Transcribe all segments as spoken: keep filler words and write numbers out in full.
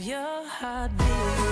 your heartbeat.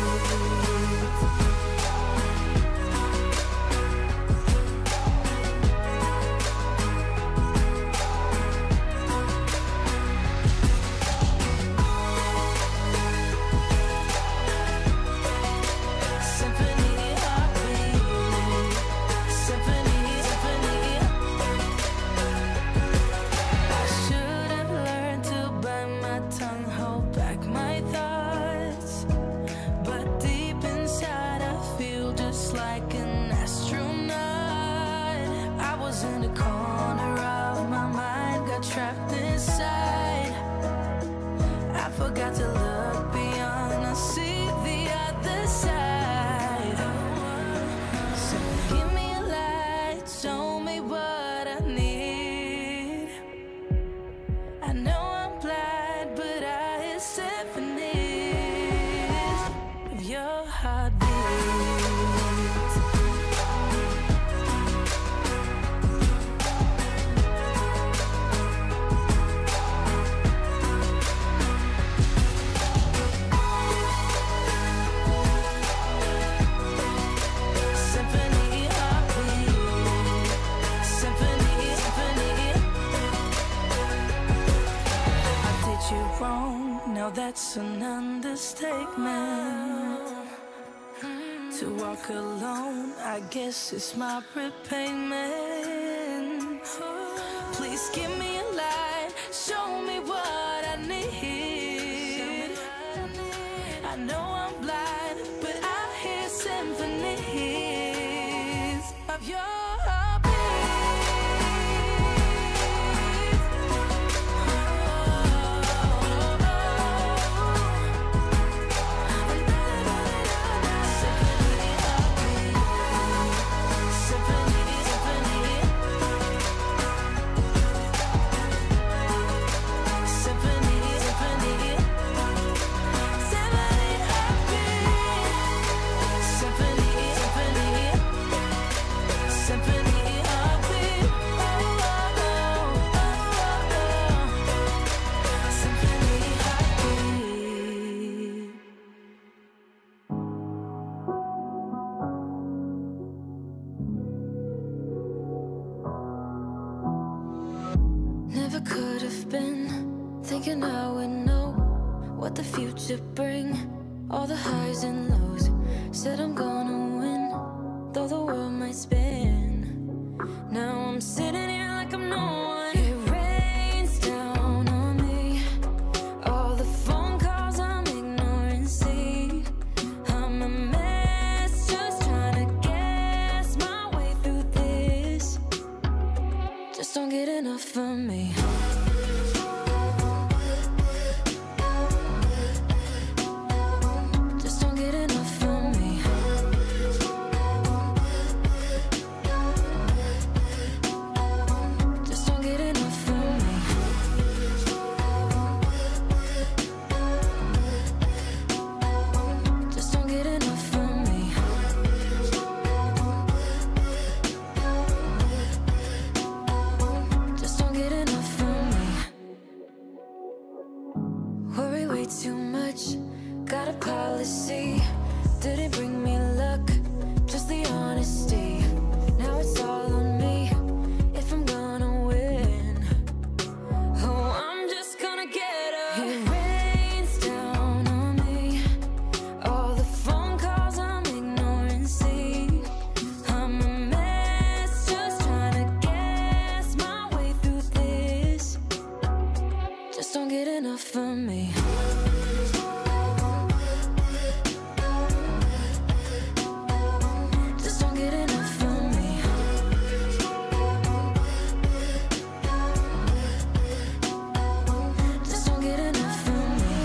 Trapped inside, I forgot to look beyond. I see the other side. So give me a light, show me what I need. I know I'm blind, but I hear symphonies of your heartbeat. Now that's an understatement. To walk alone, I guess it's my repayment. Please give me a light, show me what I need. I know I'm blind, but I hear symphonies of your heartbeat. Never could have been thinking I would know what the future bring. All the highs and lows, said I'm gonna win, though the world might spin. Now I'm sitting here like I'm no one. It rains down on me, all the phone calls I'm ignoring. See, I'm a mess, just trying to guess my way through this. Just don't get enough of me. Just don't get enough of me. Just don't get enough of me. Just don't get enough of me. Just don't get enough of me. Worry way too much, got a policy. Didn't bring me luck, just the honesty. Now it's all on me, if I'm gonna win. Oh, I'm just gonna get up. It rains down on me, all the phone calls I'm ignoring. See, I'm a mess, just trying to guess my way through this. Just don't get enough of me. Just don't get enough of me. Just don't get enough of me.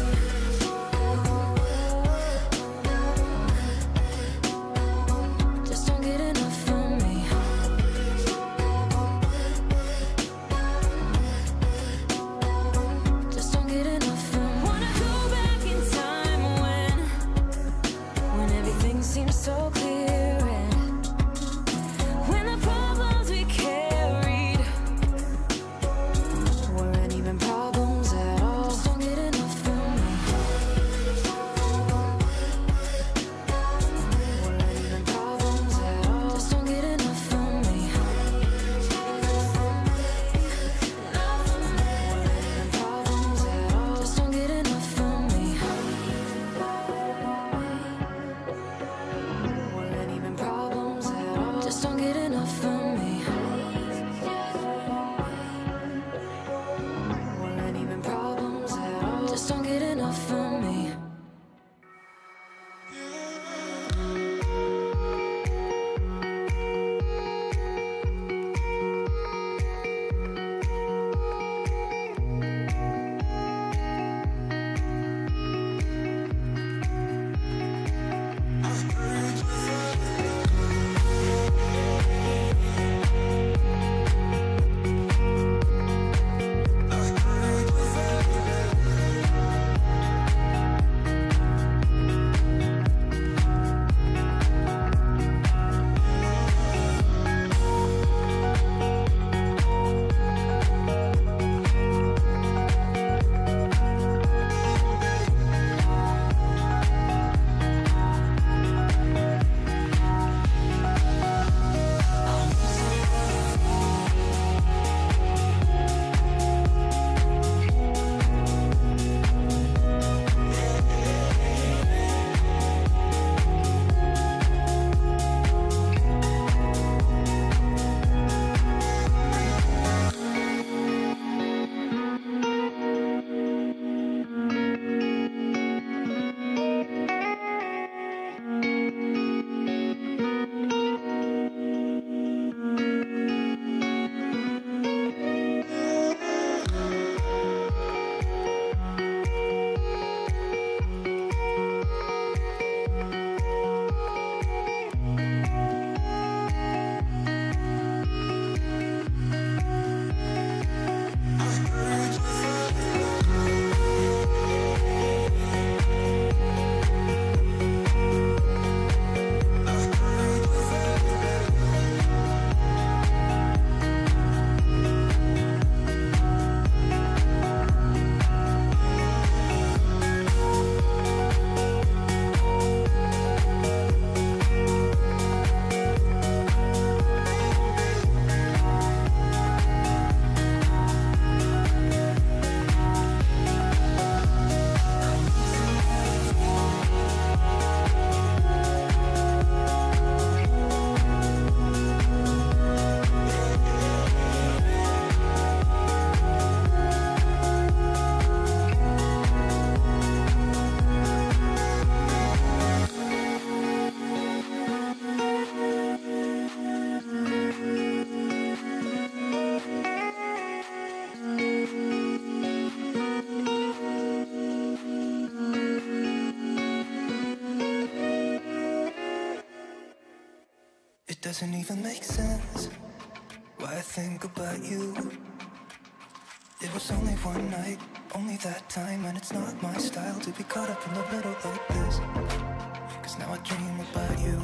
Just don't get enough of me. Just don't get enough of me. enough for me. It doesn't even make sense why I think about you. It was only one night, only that time, and it's not my style to be caught up in the middle like this. Cause now I dream about you.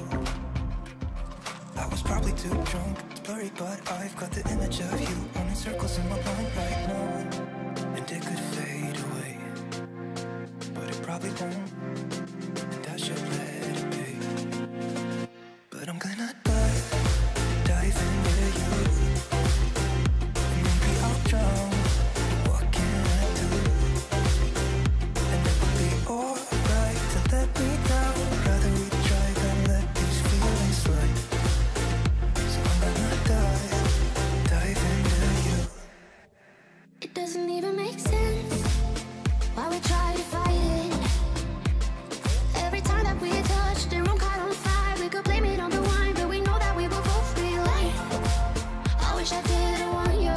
I was probably too drunk, it's blurry, but I've got the image of you running circles in my mind right now. And it could fade away, but it probably won't, and I should let it be. But I'm gonna dive, dive into you. And maybe I'll drown, what can I do? And it will be alright to let me down. Rather we try than let these feelings slide. So I'm gonna dive, dive into you. It doesn't even make sense why we try to fight it. Every time that we touch, the room caught on fire. We could blame it on the wine, but we know that we will both be lying. I wish I didn't want you.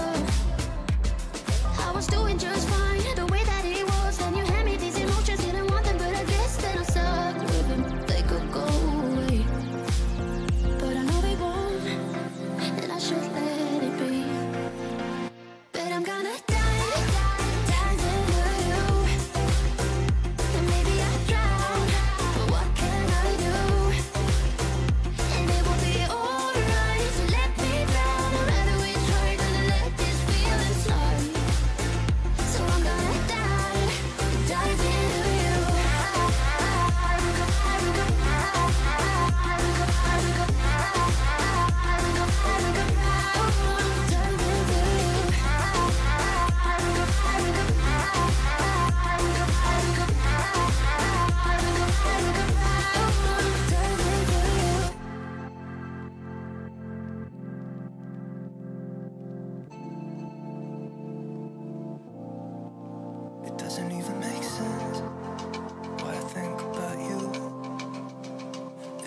I was doing just fine, the way that it was. Then you hand me these emotions, didn't want them, but I guess that I sucked with them. They could go away, but I know they won't, and I should let it be. But I'm gonna dive, dive into you.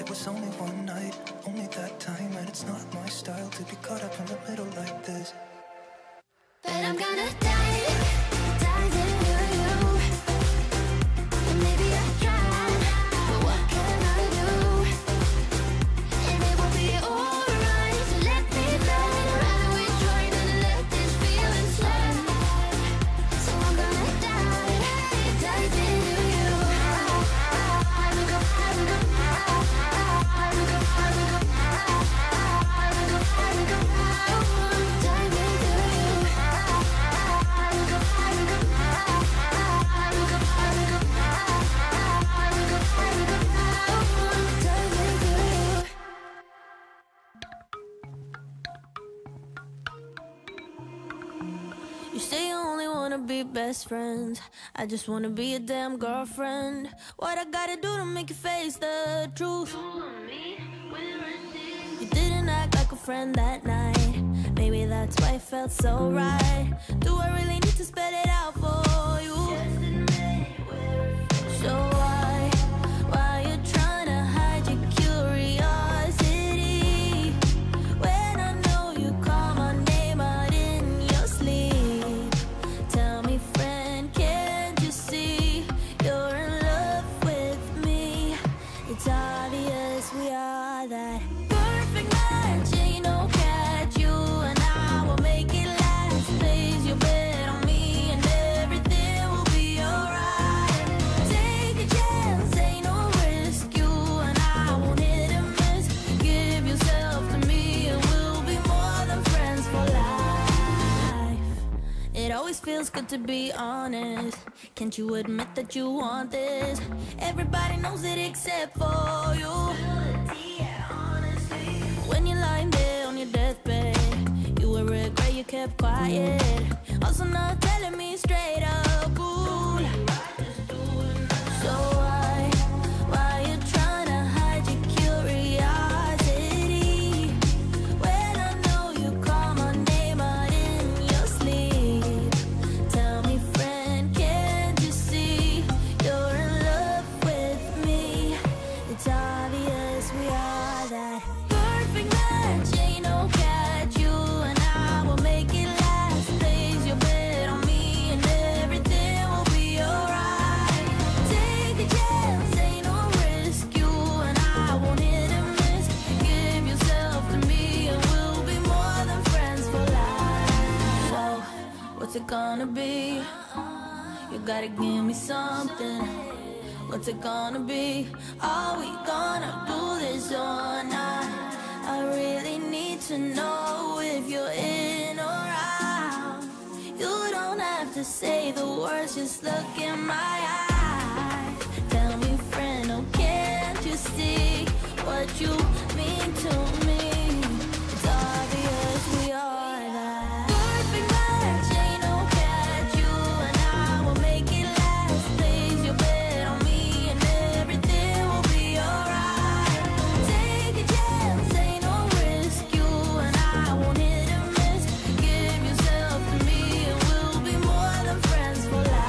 was only one night, only that time, and it's not my style to be caught up in the middle like this. But I'm gonna dive, dive into you. And maybe I can, but what can I do? And it will be alright, so let me fly. Rather we try than let this feeling slide. So I'm gonna dive, dive into you. I will go, I will go, I will go, I will go, I will go, I will go, I will go, dive into you. I will go, I will go, I will go, I will go, I will go, I will go, dive into you. You say you only wanna be best friends. I just wanna be a damn girlfriend. What I gotta do to make you face the truth? You didn't act like a friend that night. Maybe that's why it felt so right. Do I really need to spell it out for you? So why, why you trying to hide your curiosity? When I know you call my name out in your sleep. Tell me, friend, can't you see you're in love with me? It's obvious we are that perfect match. Ain't no catch, you and I will make it last. Place your bet on me and everything will be alright. Take a chance, ain't no risk, you and I won't hit and miss. Give yourself to me and we'll be more than friends for life. It always feels good to be honest. Can't you admit that you want this? Everybody knows it except for you. When you're lying there on your deathbed, you will regret you kept quiet. Also not telling me straight up, cool. So why, why you trying to hide your curiosity? When I know you call my name out in your sleep. Tell me, friend, can't you see you're in love with me? It's obvious we are that perfect match. Ain't no catch, you and I will make it last. Place your bet on me and everything will be alright. Take a chance, ain't no risk, you and I won't hit and miss. Give yourself to me and we'll be more than friends for life. So, what's it gonna be? You gotta give me something. What's it gonna be? Are we gonna do this or not? I really need to know if you're in or out. You don't have to say the words, just look in my eyes. Tell me, friend, oh, can't you see what you mean to me? It's obvious we are that perfect match. Ain't no catch, you and I will make it last. Place your bet on me and everything will be alright. Take a chance, ain't no risk, you and I won't hit and miss. Give yourself to me and we'll be more than friends for life.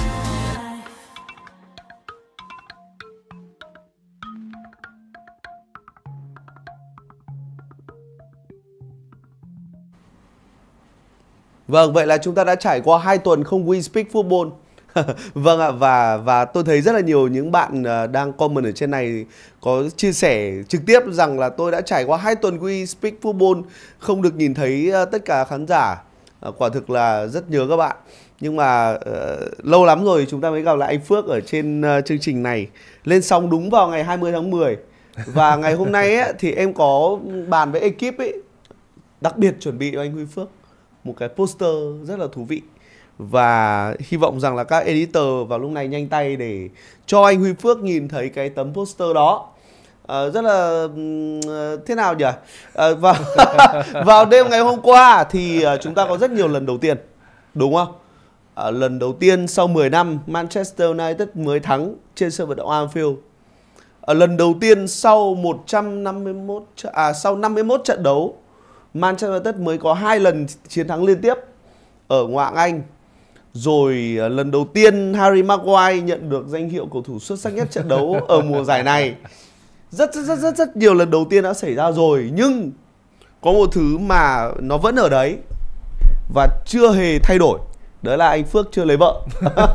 Vâng, vậy là chúng ta đã trải qua hai tuần không We Speak Football. Vâng ạ, và và tôi thấy rất là nhiều những bạn uh, đang comment ở trên này có chia sẻ trực tiếp rằng là tôi đã trải qua hai tuần We Speak Football không được nhìn thấy uh, tất cả khán giả. Uh, quả thực là rất nhớ các bạn. Nhưng mà uh, lâu lắm rồi chúng ta mới gặp lại anh Phước ở trên uh, chương trình này. Lên sóng đúng vào ngày hai mươi tháng mười. Và ngày hôm nay ấy, thì em có bàn với ekip ấy, đặc biệt chuẩn bị cho anh Huy Phước một cái poster rất là thú vị. Và hy vọng rằng là các editor vào lúc này nhanh tay để cho anh Huy Phước nhìn thấy cái tấm poster đó. À, rất là uh, thế nào nhỉ? À, vào, vào đêm ngày hôm qua thì uh, chúng ta có rất nhiều lần đầu tiên, đúng không? À, lần đầu tiên sau mười năm Manchester United mới thắng trên sân vận động Anfield. À, lần đầu tiên sau một trăm năm mươi mốt à sau năm mươi mốt trận đấu Manchester United mới có hai lần chiến thắng liên tiếp ở ngoại hạng Anh. Rồi lần đầu tiên Harry Maguire nhận được danh hiệu cầu thủ xuất sắc nhất trận đấu ở mùa giải này. Rất rất rất rất rất nhiều lần đầu tiên đã xảy ra rồi, nhưng có một thứ mà nó vẫn ở đấy và chưa hề thay đổi. Đó là anh Phước chưa lấy vợ.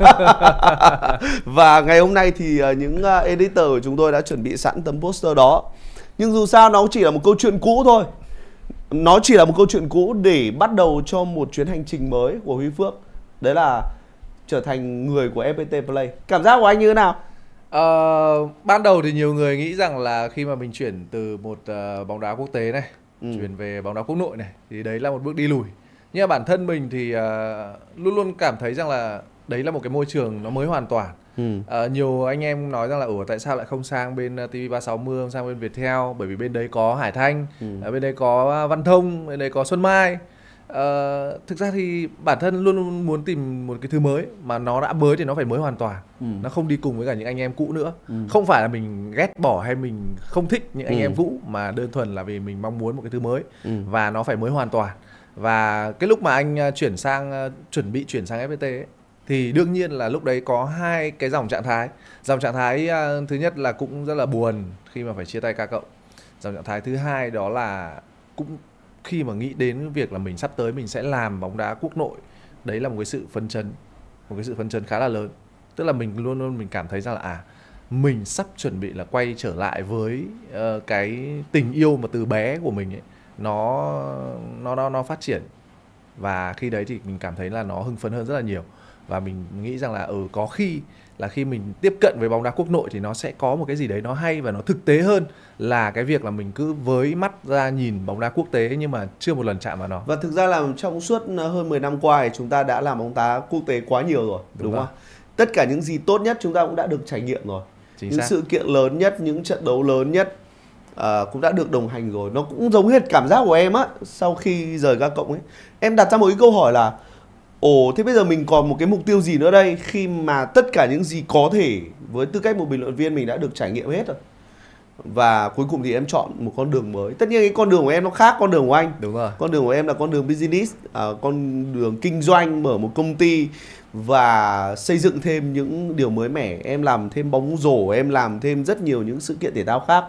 Và ngày hôm nay thì những editor của chúng tôi đã chuẩn bị sẵn tấm poster đó. Nhưng dù sao nó cũng chỉ là một câu chuyện cũ thôi. Nó chỉ là một câu chuyện cũ để bắt đầu cho một chuyến hành trình mới của Huy Phước. Đấy là trở thành người của ép pê tê Play. Cảm giác của anh như thế nào? Uh, ban đầu thì nhiều người nghĩ rằng là khi mà mình chuyển từ một uh, bóng đá quốc tế này, ừ. chuyển về bóng đá quốc nội này, thì đấy là một bước đi lùi. Nhưng mà bản thân mình thì uh, luôn luôn cảm thấy rằng là đấy là một cái môi trường nó mới hoàn toàn. ừ. uh, Nhiều anh em nói rằng là ủa tại sao lại không sang bên uh, ti vi ba sáu mươi, không sang bên Viettel, bởi vì bên đấy có Hải Thanh, ừ. uh, bên đấy có Văn Thông, bên đấy có Xuân Mai. Uh, thực ra thì bản thân luôn luôn muốn tìm một cái thứ mới, mà nó đã mới thì nó phải mới hoàn toàn, ừ. nó không đi cùng với cả những anh em cũ nữa. ừ. Không phải là mình ghét bỏ hay mình không thích những anh ừ. em cũ, mà đơn thuần là vì mình mong muốn một cái thứ mới, ừ. và nó phải mới hoàn toàn. Và cái lúc mà anh chuyển sang chuẩn bị chuyển sang ép pê tê ấy, thì đương nhiên là lúc đấy có hai cái dòng trạng thái. Dòng trạng thái uh, thứ nhất là cũng rất là buồn khi mà phải chia tay K Cộng. Dòng trạng thái thứ hai đó là cũng khi mà nghĩ đến việc là mình sắp tới mình sẽ làm bóng đá quốc nội, đấy là một cái sự phấn chấn, một cái sự phấn chấn khá là lớn. Tức là mình luôn luôn mình cảm thấy rằng là à, mình sắp chuẩn bị là quay trở lại với uh, cái tình yêu mà từ bé của mình ấy, nó nó nó nó phát triển. Và khi đấy thì mình cảm thấy là nó hưng phấn hơn rất là nhiều. Và mình nghĩ rằng là ừ có khi là khi mình tiếp cận với bóng đá quốc nội thì nó sẽ có một cái gì đấy nó hay và nó thực tế hơn là cái việc là mình cứ với mắt ra nhìn bóng đá quốc tế nhưng mà chưa một lần chạm vào nó. Và thực ra là trong suốt hơn mười năm qua thì chúng ta đã làm bóng đá quốc tế quá nhiều rồi, đúng, đúng không? Tất cả những gì tốt nhất chúng ta cũng đã được trải nghiệm rồi. Chính những xác. Sự kiện lớn nhất, những trận đấu lớn nhất uh, cũng đã được đồng hành rồi. Nó cũng giống hết cảm giác của em á, sau khi rời K Cộng ấy. Em đặt ra một cái câu hỏi là ồ, thế bây giờ mình còn một cái mục tiêu gì nữa đây, khi mà tất cả những gì có thể với tư cách một bình luận viên mình đã được trải nghiệm hết rồi. Và cuối cùng thì em chọn một con đường mới. Tất nhiên cái con đường của em nó khác con đường của anh. Đúng rồi. Con đường của em là con đường business, à, con đường kinh doanh, mở một công ty và xây dựng thêm những điều mới mẻ. Em làm thêm bóng rổ, em làm thêm rất nhiều những sự kiện thể thao khác.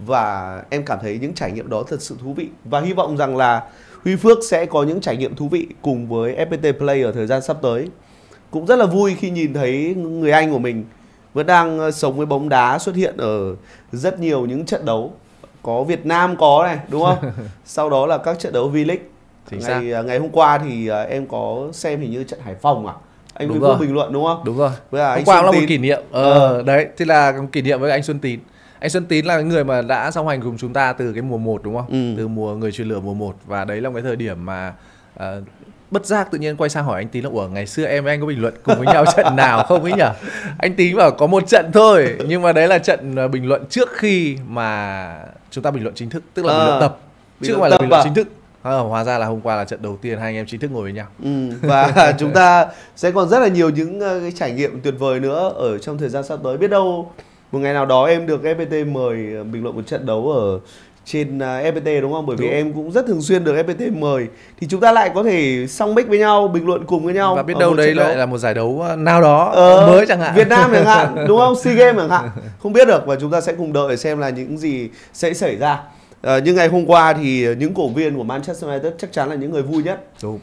Và em cảm thấy những trải nghiệm đó thật sự thú vị. Và hy vọng rằng là Huy Phước sẽ có những trải nghiệm thú vị cùng với ép pê tê Play ở thời gian sắp tới. Cũng rất là vui khi nhìn thấy người anh của mình vẫn đang sống với bóng đá, xuất hiện ở rất nhiều những trận đấu. Có Việt Nam có này, đúng không? Sau đó là các trận đấu V-League. Ngày, ngày hôm qua thì em có xem hình như trận Hải Phòng à? Anh Huy Phước bình luận đúng không? Đúng rồi. Với hôm qua cũng là một kỷ niệm. Ờ, à. Đấy, thì là kỷ niệm với anh Xuân Tín. Anh Xuân Tín là người mà đã song hành cùng chúng ta từ cái mùa một, đúng không? Ừ. Từ mùa Người Truyền Lửa mùa một. Và đấy là một cái thời điểm mà uh, bất giác tự nhiên quay sang hỏi anh Tín là ủa ngày xưa em với anh có bình luận cùng với nhau trận nào không ấy nhỉ? Anh Tín bảo có một trận thôi, nhưng mà đấy là trận bình luận trước khi mà chúng ta bình luận chính thức, tức là à, bình luận tập, chứ không phải là bình luận à? chính thức. À, hóa ra là hôm qua là trận đầu tiên hai anh em chính thức ngồi với nhau. Ừ, và chúng ta sẽ còn rất là nhiều những uh, cái trải nghiệm tuyệt vời nữa ở trong thời gian sắp tới. Biết đâu một ngày nào đó em được ép pê tê mời bình luận một trận đấu ở trên ép pê tê, đúng không? Bởi đúng. Vì em cũng rất thường xuyên được ép pê tê mời, thì chúng ta lại có thể song mic với nhau, bình luận cùng với nhau. Và biết đâu đấy lại là một giải đấu nào đó ờ, mới chẳng hạn, Việt Nam chẳng hạn, đúng không? SEA Games chẳng hạn, không biết được. Và chúng ta sẽ cùng đợi xem là những gì sẽ xảy ra. À, nhưng ngày hôm qua thì những cổ động viên của Manchester United chắc chắn là những người vui nhất. Đúng.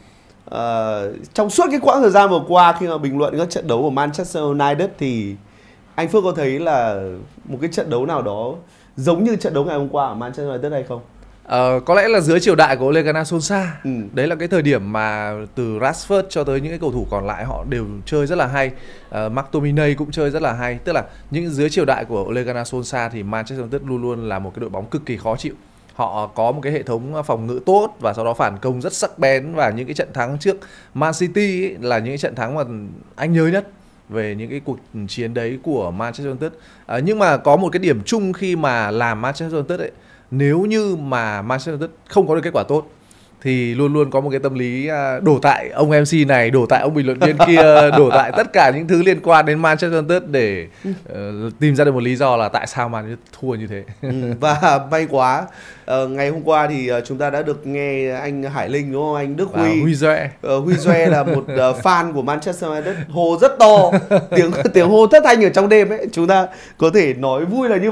À, trong suốt cái quãng thời gian vừa qua khi mà bình luận các trận đấu của Manchester United thì anh Phước có thấy là một cái trận đấu nào đó giống như trận đấu ngày hôm qua ở Manchester United hay không? Ờ, có lẽ là dưới triều đại của Ole Gunnar Solskjaer. ừ. Đấy là cái thời điểm mà từ Rashford cho tới những cái cầu thủ còn lại họ đều chơi rất là hay. uh, McTominay cũng chơi rất là hay. Tức là những dưới triều đại của Ole Gunnar Solskjaer thì Manchester United luôn luôn là một cái đội bóng cực kỳ khó chịu. Họ có một cái hệ thống phòng ngự tốt và sau đó phản công rất sắc bén. Và những cái trận thắng trước Man City ấy là những cái trận thắng mà anh nhớ nhất về những cái cuộc chiến đấy của Manchester United. À, nhưng mà có một cái điểm chung khi mà làm Manchester United ấy, nếu như mà Manchester United không có được kết quả tốt thì luôn luôn có một cái tâm lý đổ tại ông em xê này, đổ tại ông bình luận viên kia, đổ tại tất cả những thứ liên quan đến Manchester United để uh, tìm ra được một lý do là tại sao Man United thua như thế. ừ, và may quá uh, ngày hôm qua thì uh, chúng ta đã được nghe anh Hải Linh, đúng không? Anh Đức Huy, Huy Duệ. Uh, Huy Duệ là một uh, fan của Manchester United, hô rất to, tiếng tiếng hô thất thanh ở trong đêm ấy. Chúng ta có thể nói vui là như vậy.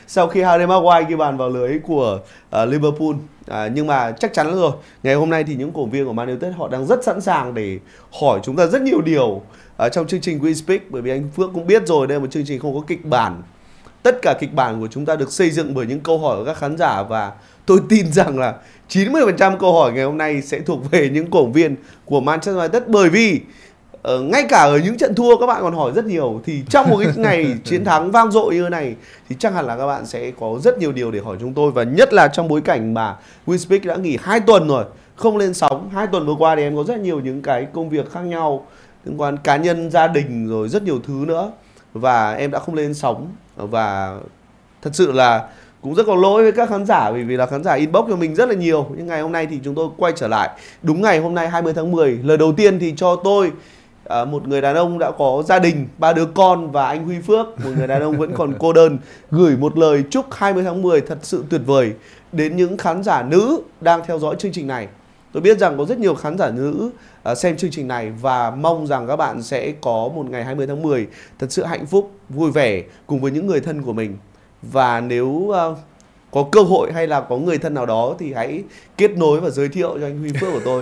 sau khi Harry Maguire ghi bàn vào lưới của uh, Liverpool. À, nhưng mà chắc chắn rồi, ngày hôm nay thì những cổ động viên của Man United họ đang rất sẵn sàng để hỏi chúng ta rất nhiều điều ở trong chương trình We Speak, bởi vì anh Phước cũng biết rồi, đây là một chương trình không có kịch bản. Tất cả kịch bản của chúng ta được xây dựng bởi những câu hỏi của các khán giả, và tôi tin rằng là chín mươi phần trăm câu hỏi ngày hôm nay sẽ thuộc về những cổ động viên của Manchester United, bởi vì uh, ngay cả ở những trận thua các bạn còn hỏi rất nhiều, thì trong một cái ngày chiến thắng vang dội như thế này thì chắc hẳn là các bạn sẽ có rất nhiều điều để hỏi chúng tôi, và nhất là trong bối cảnh mà We Speak đã nghỉ hai tuần rồi, không lên sóng. Hai tuần vừa qua thì em có rất nhiều những cái công việc khác nhau liên quan cá nhân, gia đình rồi rất nhiều thứ nữa, và em đã không lên sóng. Và thật sự là cũng rất có lỗi với các khán giả, bởi vì là khán giả inbox cho mình rất là nhiều. Nhưng ngày hôm nay thì chúng tôi quay trở lại đúng ngày hôm nay hai mươi tháng mười. Lời đầu tiên thì cho tôi, à, một người đàn ông đã có gia đình, ba đứa con, và anh Huy Phước, một người đàn ông vẫn còn cô đơn, gửi một lời chúc hai mươi tháng mười thật sự tuyệt vời đến những khán giả nữ đang theo dõi chương trình này. Tôi biết rằng có rất nhiều khán giả nữ uh, xem chương trình này, và mong rằng các bạn sẽ có một ngày hai mươi tháng mười thật sự hạnh phúc, vui vẻ cùng với những người thân của mình. Và nếu uh, có cơ hội hay là có người thân nào đó thì hãy kết nối và giới thiệu cho anh Huy Phước của tôi.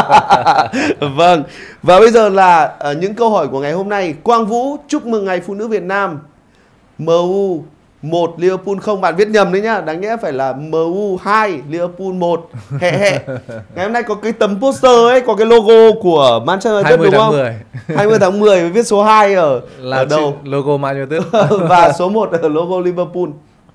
Vâng, và bây giờ là uh, những câu hỏi của ngày hôm nay. Quang Vũ, chúc mừng ngày Phụ nữ Việt Nam. em u một Liverpool không, bạn viết nhầm đấy nhá, đáng nhẽ phải là em u hai Liverpool một. Hẹ hẹ. Ngày hôm nay có cái tấm poster ấy, có cái logo của Manchester United đúng không? hai mươi tháng mười với viết số hai ở là ở đâu? Logo Man United. Và số một ở logo Liverpool.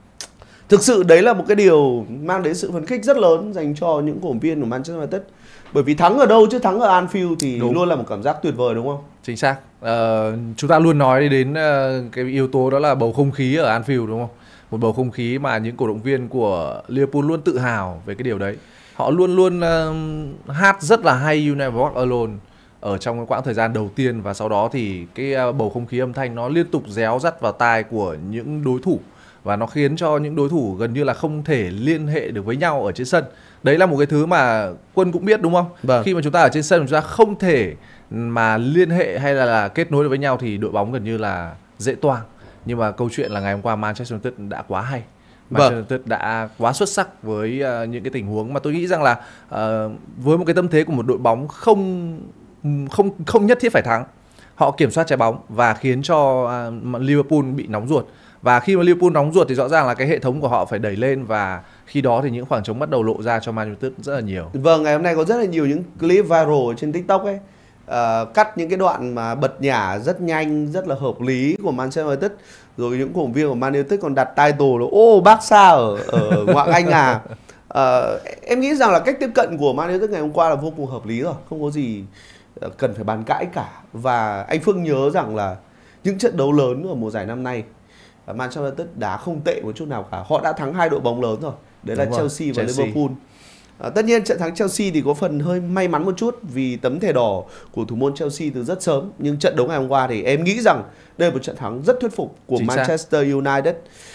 Thực sự đấy là một cái điều mang đến sự phấn khích rất lớn dành cho những cổ động viên của Manchester United. Bởi vì thắng ở đâu chứ thắng ở Anfield thì đúng, luôn là một cảm giác tuyệt vời đúng không? Chính xác. Uh, chúng ta luôn nói đến uh, cái yếu tố đó là bầu không khí ở Anfield đúng không? Một bầu không khí mà những cổ động viên của Liverpool luôn tự hào về cái điều đấy. Họ luôn luôn uh, hát rất là hay You Never Walk Alone ở trong cái quãng thời gian đầu tiên, và sau đó thì cái uh, bầu không khí âm thanh nó liên tục réo rắt vào tai của những đối thủ, và nó khiến cho những đối thủ gần như là không thể liên hệ được với nhau ở trên sân. Đấy là một cái thứ mà Quân cũng biết đúng không? Vâng. Khi mà chúng ta ở trên sân chúng ta không thể mà liên hệ hay là, là kết nối được với nhau thì đội bóng gần như là dễ toang. Nhưng mà câu chuyện là ngày hôm qua Manchester United đã quá hay. Manchester vâng. United đã quá xuất sắc với uh, những cái tình huống mà tôi nghĩ rằng là uh, với một cái tâm thế của một đội bóng không không không nhất thiết phải thắng. Họ kiểm soát trái bóng và khiến cho uh, Liverpool bị nóng ruột. Và khi mà Liverpool nóng ruột thì rõ ràng là cái hệ thống của họ phải đẩy lên, và khi đó thì những khoảng trống bắt đầu lộ ra cho Man United rất là nhiều. Vâng, ngày hôm nay có rất là nhiều những clip viral trên TikTok ấy, uh, cắt những cái đoạn mà bật nhả rất nhanh, rất là hợp lý của Manchester United. Rồi những cổ động viên của Man United còn đặt title là ô Barca ở ở ngoại Anh à. Uh, em nghĩ rằng là cách tiếp cận của Man United ngày hôm qua là vô cùng hợp lý rồi, không có gì cần phải bàn cãi cả. Và anh Phương nhớ rằng là những trận đấu lớn ở mùa giải năm nay Manchester United đá không tệ một chút nào cả. Họ đã thắng hai đội bóng lớn rồi, đấy Đúng là rồi. Chelsea và Chelsea. Liverpool. À, tất nhiên trận thắng Chelsea thì có phần hơi may mắn một chút vì tấm thẻ đỏ của thủ môn Chelsea từ rất sớm. Nhưng trận đấu ngày hôm qua thì em nghĩ rằng đây là một trận thắng rất thuyết phục của Chính Manchester xác. United.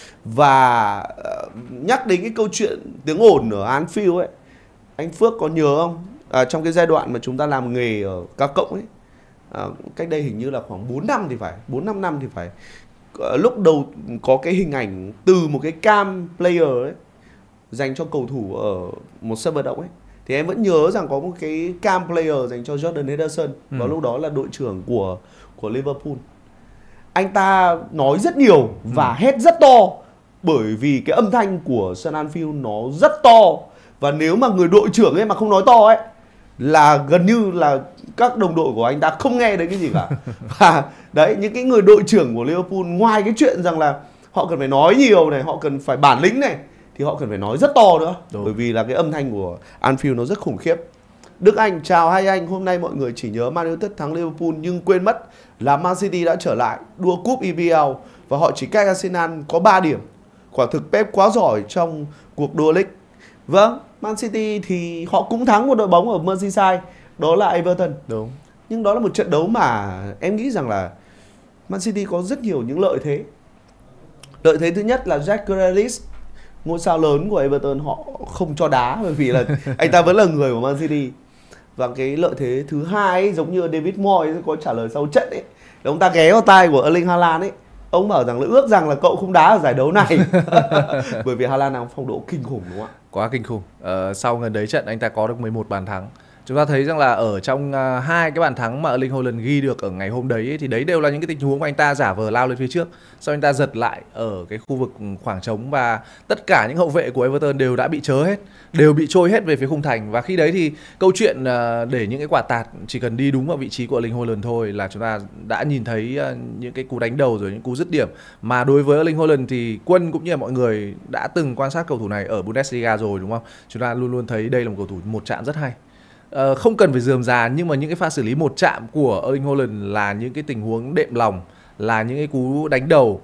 Và uh, nhắc đến cái câu chuyện tiếng ồn ở Anfield ấy, anh Phước có nhớ không? À, trong cái giai đoạn mà chúng ta làm nghề ở cao cộng ấy, à, cách đây hình như là khoảng bốn năm thì phải, bốn năm năm thì phải. Lúc đầu có cái hình ảnh từ một cái cam player ấy dành cho cầu thủ ở một sân vận động ấy, thì em vẫn nhớ rằng có một cái cam player dành cho Jordan Henderson. ừ. Và lúc đó là đội trưởng của của Liverpool. Anh ta nói rất nhiều và ừ. hét rất to, bởi vì cái âm thanh của sân Anfield nó rất to, và nếu mà người đội trưởng ấy mà không nói to ấy là gần như là các đồng đội của anh ta không nghe thấy cái gì cả. Và đấy, những cái người đội trưởng của Liverpool, ngoài cái chuyện rằng là họ cần phải nói nhiều này, họ cần phải bản lĩnh này, thì họ cần phải nói rất to nữa. Đúng. Bởi vì là cái âm thanh của Anfield nó rất khủng khiếp. Đức Anh, chào hai anh. Hôm nay mọi người chỉ nhớ Man United thắng Liverpool nhưng quên mất là Man City đã trở lại đua cúp e pê lờ và họ chỉ cách Arsenal có ba điểm. Quả thực Pep quá giỏi trong cuộc đua league. Vâng, Man City thì họ cũng thắng một đội bóng ở Merseyside, đó là Everton. Đúng. Nhưng đó là một trận đấu mà em nghĩ rằng là Man City có rất nhiều những lợi thế. Lợi thế thứ nhất là Jack Grealish, ngôi sao lớn của Everton, họ không cho đá bởi vì là anh ta vẫn là người của Man City. Và cái lợi thế thứ hai ấy, giống như David Moyes có trả lời sau trận ấy, là ông ta ghé vào tai của Erling Haaland ấy, Ông bảo rằng là ước rằng là cậu không đá ở giải đấu này. Bởi vì Hà Lan đang phong độ kinh khủng đúng không ạ? Quá kinh khủng. Ờ, sau gần đấy trận anh ta có được mười một bàn thắng. Chúng ta thấy rằng là ở trong uh, hai cái bàn thắng mà Erling Haaland ghi được ở ngày hôm đấy ấy, thì đấy đều là những cái tình huống mà anh ta giả vờ lao lên phía trước, sau anh ta giật lại ở cái khu vực khoảng trống và tất cả những hậu vệ của Everton đều đã bị chớ hết, đều bị trôi hết về phía khung thành. Và khi đấy thì câu chuyện uh, để những cái quả tạt chỉ cần đi đúng vào vị trí của Erling Haaland thôi là chúng ta đã nhìn thấy uh, những cái cú đánh đầu rồi những cú dứt điểm. Mà đối với Erling Haaland thì Quân cũng như là mọi người đã từng quan sát cầu thủ này ở Bundesliga rồi đúng không? Chúng ta luôn luôn thấy đây là một cầu thủ một chạm rất hay. Uh, không cần phải rườm rà, nhưng mà những cái pha xử lý một chạm của Erling Haaland là những cái tình huống đệm lòng, là những cái cú đánh đầu.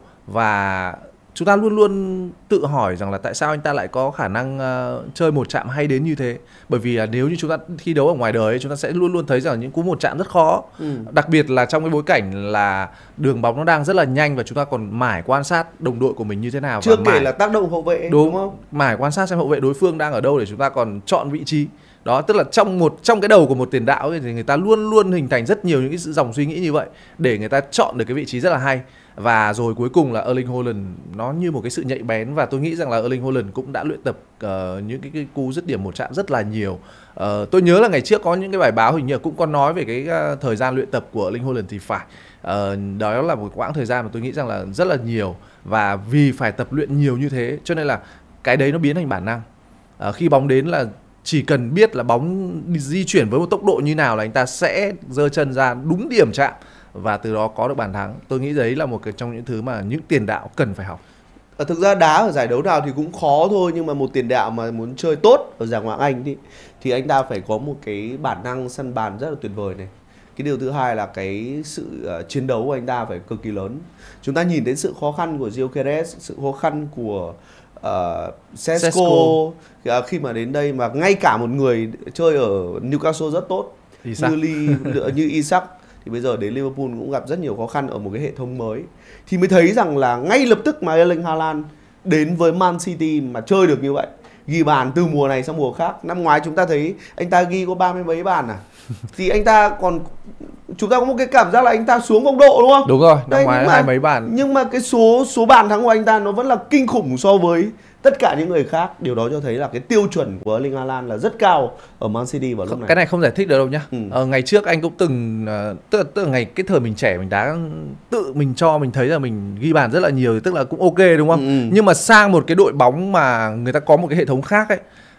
Và chúng ta luôn luôn tự hỏi rằng là tại sao anh ta lại có khả năng uh, chơi một chạm hay đến như thế. Bởi vì uh, nếu như chúng ta thi đấu ở ngoài đời ấy, chúng ta sẽ luôn luôn thấy rằng những cú một chạm rất khó. ừ. Đặc biệt là trong cái bối cảnh là đường bóng nó đang rất là nhanh và chúng ta còn mải quan sát đồng đội của mình như thế nào. Chưa và kể mải, là tác động hậu vệ đúng, đúng không? Mải quan sát xem hậu vệ đối phương đang ở đâu để chúng ta còn chọn vị trí. Đó, tức là trong một trong cái đầu của một tiền đạo ấy, thì người ta luôn luôn hình thành rất nhiều những cái dòng suy nghĩ như vậy để người ta chọn được cái vị trí rất là hay. Và rồi cuối cùng là Erling Haaland nó như một cái sự nhạy bén, và tôi nghĩ rằng là Erling Haaland cũng đã luyện tập uh, những cái, cái cú dứt điểm một chạm rất là nhiều. Uh, tôi nhớ là ngày trước có những cái bài báo hình như cũng có nói về cái uh, thời gian luyện tập của Erling Haaland thì phải. Uh, đó là một quãng thời gian mà tôi nghĩ rằng là rất là nhiều, và vì phải tập luyện nhiều như thế cho nên là cái đấy nó biến thành bản năng. Uh, khi bóng đến là chỉ cần biết là bóng di chuyển với một tốc độ như nào là anh ta sẽ giơ chân ra đúng điểm chạm và từ đó có được bàn thắng. Tôi nghĩ đấy là một cái trong những thứ mà những tiền đạo cần phải học. À, thực ra đá ở giải đấu nào thì cũng khó thôi, nhưng mà một tiền đạo mà muốn chơi tốt ở giải Ngoại hạng Anh thì thì anh ta phải có một cái bản năng săn bàn rất là tuyệt vời này. Cái điều thứ hai là cái sự uh, chiến đấu của anh ta phải cực kỳ lớn. Chúng ta nhìn thấy sự khó khăn của Gyökeres, sự khó khăn của Uh, Sesko uh, khi mà đến đây, mà ngay cả một người chơi ở Newcastle rất tốt Isaac. như Lee, như Isaac thì bây giờ đến Liverpool cũng gặp rất nhiều khó khăn ở một cái hệ thống mới, thì mới thấy rằng là ngay lập tức mà Erling Haaland đến với Man City mà chơi được như vậy, ghi bàn từ mùa này sang mùa khác. Năm ngoái chúng ta thấy anh ta ghi có ba mươi mấy bàn à, thì anh ta còn, chúng ta có một cái cảm giác là anh ta xuống phong độ đúng không? Đúng rồi, năm Đấy, ngoái hai mấy bàn. Nhưng mà cái số số bàn thắng của anh ta nó vẫn là kinh khủng so với tất cả những người khác. Điều đó cho thấy là cái tiêu chuẩn của Erling Haaland là rất cao ở Man City vào lúc này. Cái này không giải thích được đâu nhá. ừ. ờ, Ngày trước anh cũng từng uh, tức, là, tức là ngày cái thời mình trẻ mình đá tự mình cho mình thấy là mình ghi bàn rất là nhiều, tức là cũng ok đúng không? ừ. Nhưng mà sang một cái đội bóng mà người ta có một cái hệ thống khác ấy,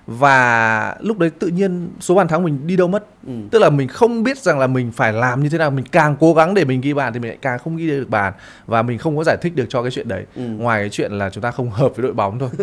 và lúc đấy tự nhiên số bàn thắng mình đi đâu mất. ừ. Tức là mình không biết rằng là mình phải làm như thế nào, mình càng cố gắng để mình ghi bàn thì mình lại càng không ghi được bàn, và mình không có giải thích được cho cái chuyện đấy. ừ. Ngoài cái chuyện là chúng ta không hợp với đội bóng thôi.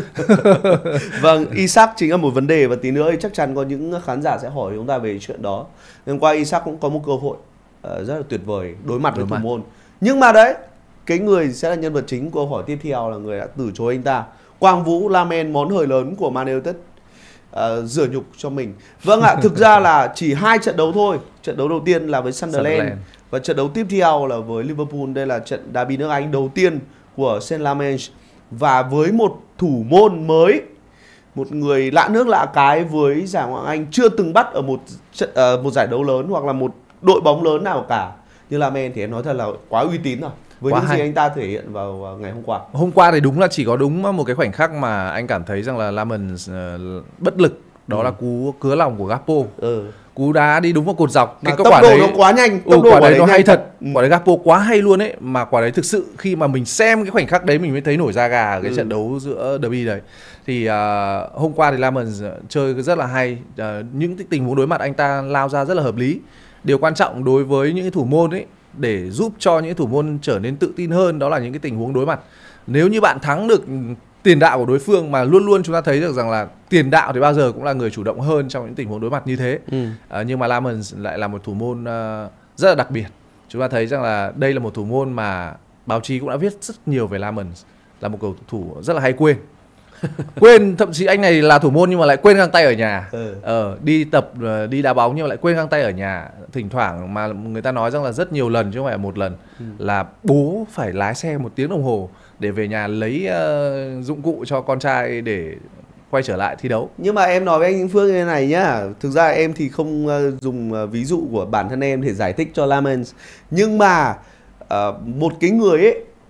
Vâng, Isaac chính là một vấn đề, và tí nữa thì chắc chắn có những khán giả sẽ hỏi chúng ta về chuyện đó. Hôm qua Isaac cũng có một cơ hội uh, rất là tuyệt vời đối mặt đối với thủ môn, nhưng mà đấy, cái người sẽ là nhân vật chính của câu hỏi tiếp theo là người đã từ chối anh ta. Quang Vũ Lamen, món hời lớn của Man United, Uh, rửa nhục cho mình. Vâng ạ, thực ra là chỉ hai trận đấu thôi. Trận đấu đầu tiên là với Sunderland, Sunderland và trận đấu tiếp theo là với Liverpool. Đây là trận derby nước Anh đầu tiên của Saint-Lamens, và với một thủ môn mới, một người lạ nước lạ cái với giải Ngoại hạng Anh, chưa từng bắt ở một trận uh, một giải đấu lớn hoặc là một đội bóng lớn nào cả. Như Lamen thì em nói thật là quá uy tín rồi với quá những hay. gì anh ta thể hiện vào ngày hôm qua. Hôm qua thì đúng là chỉ có đúng một cái khoảnh khắc mà anh cảm thấy rằng là Lamens uh, bất lực. Đó ừ. là cú cứa lòng của Gakpo. ừ. Cú đá đi đúng vào cột dọc. Cái tốc độ đấy, nó quá nhanh. Tốc ừ, độ quả đấy nó hay thật. thật. ừ. Quả đấy Gakpo quá hay luôn ấy. Mà quả đấy thực sự khi mà mình xem cái khoảnh khắc đấy mình mới thấy nổi da gà ở cái ừ. trận đấu giữa derby đấy. Thì uh, hôm qua thì Lamens chơi rất là hay. Uh, những tình huống đối mặt anh ta lao ra rất là hợp lý. Điều quan trọng đối với những thủ môn ấy, để giúp cho những thủ môn trở nên tự tin hơn, đó là những cái tình huống đối mặt. Nếu như bạn thắng được tiền đạo của đối phương, mà luôn luôn chúng ta thấy được rằng là tiền đạo thì bao giờ cũng là người chủ động hơn trong những tình huống đối mặt như thế. ừ. à, Nhưng mà Lamens lại là một thủ môn uh, rất là đặc biệt. Chúng ta thấy rằng là đây là một thủ môn mà báo chí cũng đã viết rất nhiều về Lamens, là một cầu thủ rất là hay quên. Quên, thậm chí anh này là thủ môn nhưng mà lại quên găng tay ở nhà. ừ. ờ, Đi tập, đi đá bóng nhưng mà lại quên găng tay ở nhà. Thỉnh thoảng mà người ta nói rằng là rất nhiều lần chứ không phải một lần. ừ. Là bố phải lái xe một tiếng đồng hồ để về nhà lấy uh, dụng cụ cho con trai để quay trở lại thi đấu. Nhưng mà em nói với anh Phương như thế này nhá. Thực ra em thì không uh, dùng uh, ví dụ của bản thân em để giải thích cho Lamens. Nhưng mà uh, một cái người ấy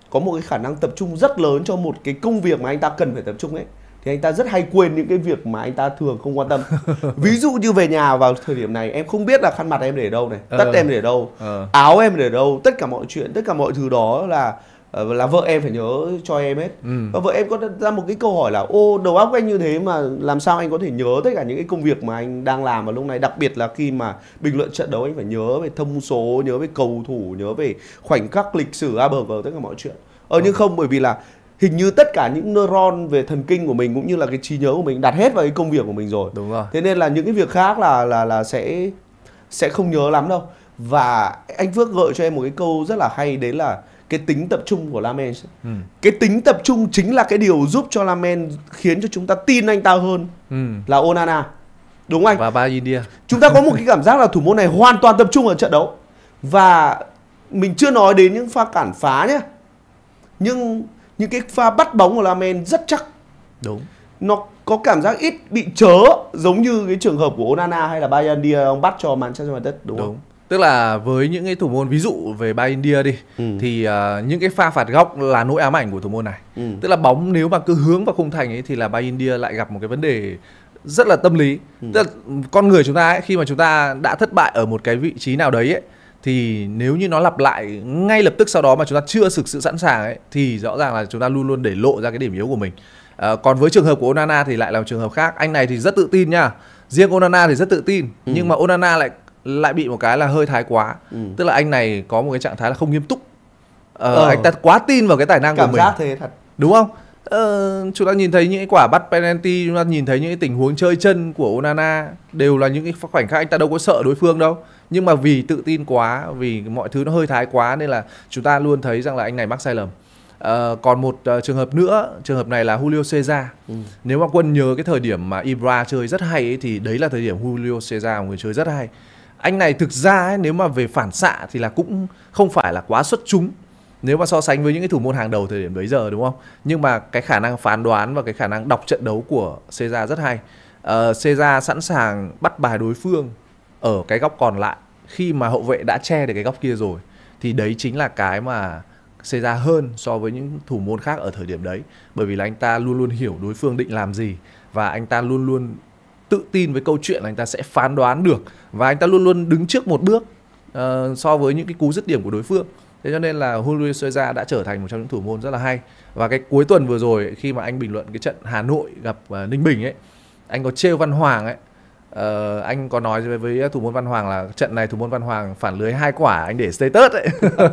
có một cái khả năng tập trung rất lớn cho một cái công việc mà anh ta cần phải tập trung ấy, thì anh ta rất hay quên những cái việc mà anh ta thường không quan tâm. Ví dụ như về nhà vào thời điểm này em không biết là khăn mặt em để đâu này, tất ờ. em để đâu, ờ. áo em để đâu, tất cả mọi chuyện, tất cả mọi thứ đó là là vợ em phải nhớ cho em hết. Ừ. Và vợ em có ra một cái câu hỏi là ô, đầu óc anh như thế mà làm sao anh có thể nhớ tất cả những cái công việc mà anh đang làm vào lúc này, đặc biệt là khi mà bình luận trận đấu anh phải nhớ về thông số, nhớ về cầu thủ, nhớ về khoảnh khắc lịch sử a bờ vờ, tất cả mọi chuyện. Ờ nhưng không, bởi vì là hình như tất cả những neuron về thần kinh của mình cũng như là cái trí nhớ của mình đặt hết vào cái công việc của mình rồi. Đúng rồi. Thế nên là những cái việc khác là là là sẽ sẽ không nhớ lắm đâu. Và anh Phước gợi cho em một cái câu rất là hay, đấy là cái tính tập trung của Lamine. Ừ. Cái tính tập trung chính là cái điều giúp cho Lamine khiến cho chúng ta tin anh ta hơn ừ. là Onana. Đúng không anh? Và Bay India. Chúng ta có một cái cảm giác là thủ môn này hoàn toàn tập trung ở trận đấu. Và mình chưa nói đến những pha cản phá nhé, nhưng những cái pha bắt bóng của Lamine rất chắc. Đúng. Nó có cảm giác ít bị chớ, giống như cái trường hợp của Onana hay là Bay India ông bắt cho Manchester United, đúng, đúng không? Tức là với những cái thủ môn ví dụ về Bay India đi ừ. thì uh, những cái pha phạt góc là nỗi ám ảnh của thủ môn này. Ừ. Tức là bóng nếu mà cứ hướng vào khung thành ấy thì là Bay India lại gặp một cái vấn đề rất là tâm lý. Ừ. Tức là con người chúng ta ấy, khi mà chúng ta đã thất bại ở một cái vị trí nào đấy ấy, thì nếu như nó lặp lại ngay lập tức sau đó mà chúng ta chưa thực sự sẵn sàng ấy, thì rõ ràng là chúng ta luôn luôn để lộ ra cái điểm yếu của mình. À, còn với trường hợp của Onana thì lại là một trường hợp khác. Anh này thì rất tự tin nha. Riêng Onana thì rất tự tin. Ừ. Nhưng mà Onana lại lại bị một cái là hơi thái quá. Ừ. Tức là anh này có một cái trạng thái là không nghiêm túc. Ờ, ờ. Anh ta quá tin vào cái tài năng cảm của mình. Cảm giác thế thật. Đúng không? Ờ, chúng ta nhìn thấy những cái quả bắt penalty, chúng ta nhìn thấy những cái tình huống chơi chân của Onana đều là những cái khoảnh khắc anh ta đâu có sợ đối phương đâu. Nhưng mà vì tự tin quá, vì mọi thứ nó hơi thái quá nên là chúng ta luôn thấy rằng là anh này mắc sai lầm. À, còn một uh, trường hợp nữa, trường hợp này là Julio Cesar. Ừ. Nếu mà Quân nhớ cái thời điểm mà Ibra chơi rất hay ấy, thì đấy là thời điểm Julio Cesar, một người chơi rất hay. Anh này thực ra ấy, nếu mà về phản xạ thì là cũng không phải là quá xuất chúng nếu mà so sánh với những cái thủ môn hàng đầu thời điểm bấy giờ, đúng không? Nhưng mà cái khả năng phán đoán và cái khả năng đọc trận đấu của Cesar rất hay. uh, Cesar sẵn sàng bắt bài đối phương ở cái góc còn lại khi mà hậu vệ đã che được cái góc kia rồi. Thì đấy chính là cái mà Cesar hơn so với những thủ môn khác ở thời điểm đấy. Bởi vì là anh ta luôn luôn hiểu đối phương định làm gì, và anh ta luôn luôn tự tin với câu chuyện là anh ta sẽ phán đoán được, và anh ta luôn luôn đứng trước một bước uh, so với những cái cú dứt điểm của đối phương. Thế cho nên là Julio Cesar đã trở thành một trong những thủ môn rất là hay. Và cái cuối tuần vừa rồi khi mà anh bình luận cái trận Hà Nội gặp uh, Ninh Bình ấy, anh có trêu Văn Hoàng ấy. Uh, anh có nói với, với thủ môn Văn Hoàng là trận này thủ môn Văn Hoàng phản lưới hai quả, anh để status ấy.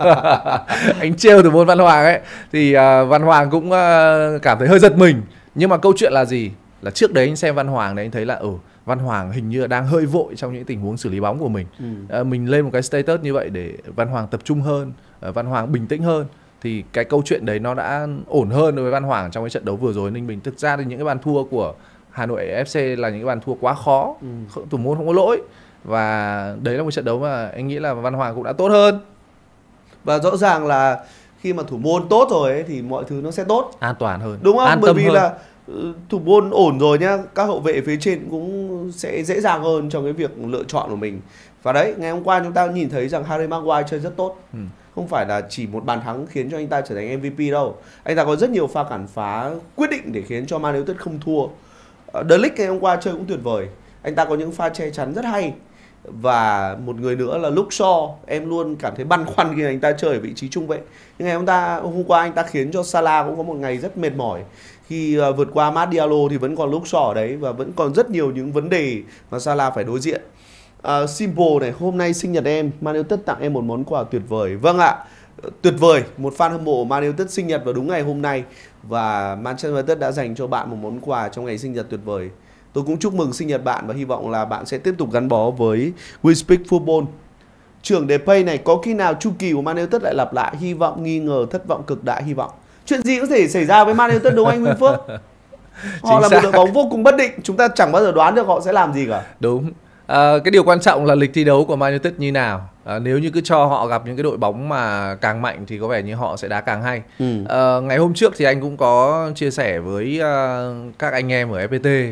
Anh trêu thủ môn Văn Hoàng ấy. Thì uh, Văn Hoàng cũng uh, cảm thấy hơi giật mình. Nhưng mà câu chuyện là gì? Là trước đấy anh xem Văn Hoàng đấy, anh thấy là ừ, Văn Hoàng hình như là đang hơi vội trong những tình huống xử lý bóng của mình. ừ. uh, Mình lên một cái status như vậy để Văn Hoàng tập trung hơn, uh, Văn Hoàng bình tĩnh hơn. Thì cái câu chuyện đấy nó đã ổn hơn đối với Văn Hoàng trong cái trận đấu vừa rồi Ninh Bình. Thực ra thì những cái bàn thua của Hà Nội ép xê là những cái bàn thua quá khó, ừ. thủ môn không có lỗi. Và đấy là một trận đấu mà anh nghĩ là Văn Hoàng cũng đã tốt hơn. Và rõ ràng là khi mà thủ môn tốt rồi ấy, thì mọi thứ nó sẽ tốt, an toàn hơn, đúng không? An Bởi tâm vì hơn. là thủ môn ổn rồi nhá, các hậu vệ phía trên cũng sẽ dễ dàng hơn trong cái việc lựa chọn của mình. Và đấy, ngày hôm qua chúng ta nhìn thấy rằng Harry Maguire chơi rất tốt. ừ. Không phải là chỉ một bàn thắng khiến cho anh ta trở thành em vê pê đâu. Anh ta có rất nhiều pha cản phá quyết định để khiến cho Man United không thua. The Ligt ngày hôm qua chơi cũng tuyệt vời. Anh ta có những pha che chắn rất hay. Và một người nữa là Luke Shaw. Em luôn cảm thấy băn khoăn khi anh ta chơi ở vị trí trung vệ. Nhưng ngày hôm ta hôm qua anh ta khiến cho Salah cũng có một ngày rất mệt mỏi. Khi uh, vượt qua Amad Diallo thì vẫn còn Luke Shaw ở đấy. Và vẫn còn rất nhiều những vấn đề mà Salah phải đối diện. uh, Simple này, hôm nay sinh nhật em, Man United tặng em một món quà tuyệt vời. Vâng ạ, tuyệt vời. Một fan hâm mộ Man United sinh nhật vào đúng ngày hôm nay. Và Manchester United đã dành cho bạn một món quà trong ngày sinh nhật tuyệt vời. Tôi cũng chúc mừng sinh nhật bạn và hy vọng là bạn sẽ tiếp tục gắn bó với We Speak Football. Trưởng Depay này, có khi nào chu kỳ của Man United lại lặp lại? Hy vọng, nghi ngờ, thất vọng, cực đại, hy vọng. Chuyện gì có thể xảy ra với Man United đúng không anh Nguyên Phước? Họ là một đội bóng vô cùng bất định. Chúng ta chẳng bao giờ đoán được họ sẽ làm gì cả. Đúng. À, cái điều quan trọng là lịch thi đấu của Man United như nào. À, nếu như cứ cho họ gặp những cái đội bóng mà càng mạnh thì có vẻ như họ sẽ đá càng hay. ừ. à, Ngày hôm trước thì anh cũng có chia sẻ với uh, các anh em ở ép pê tê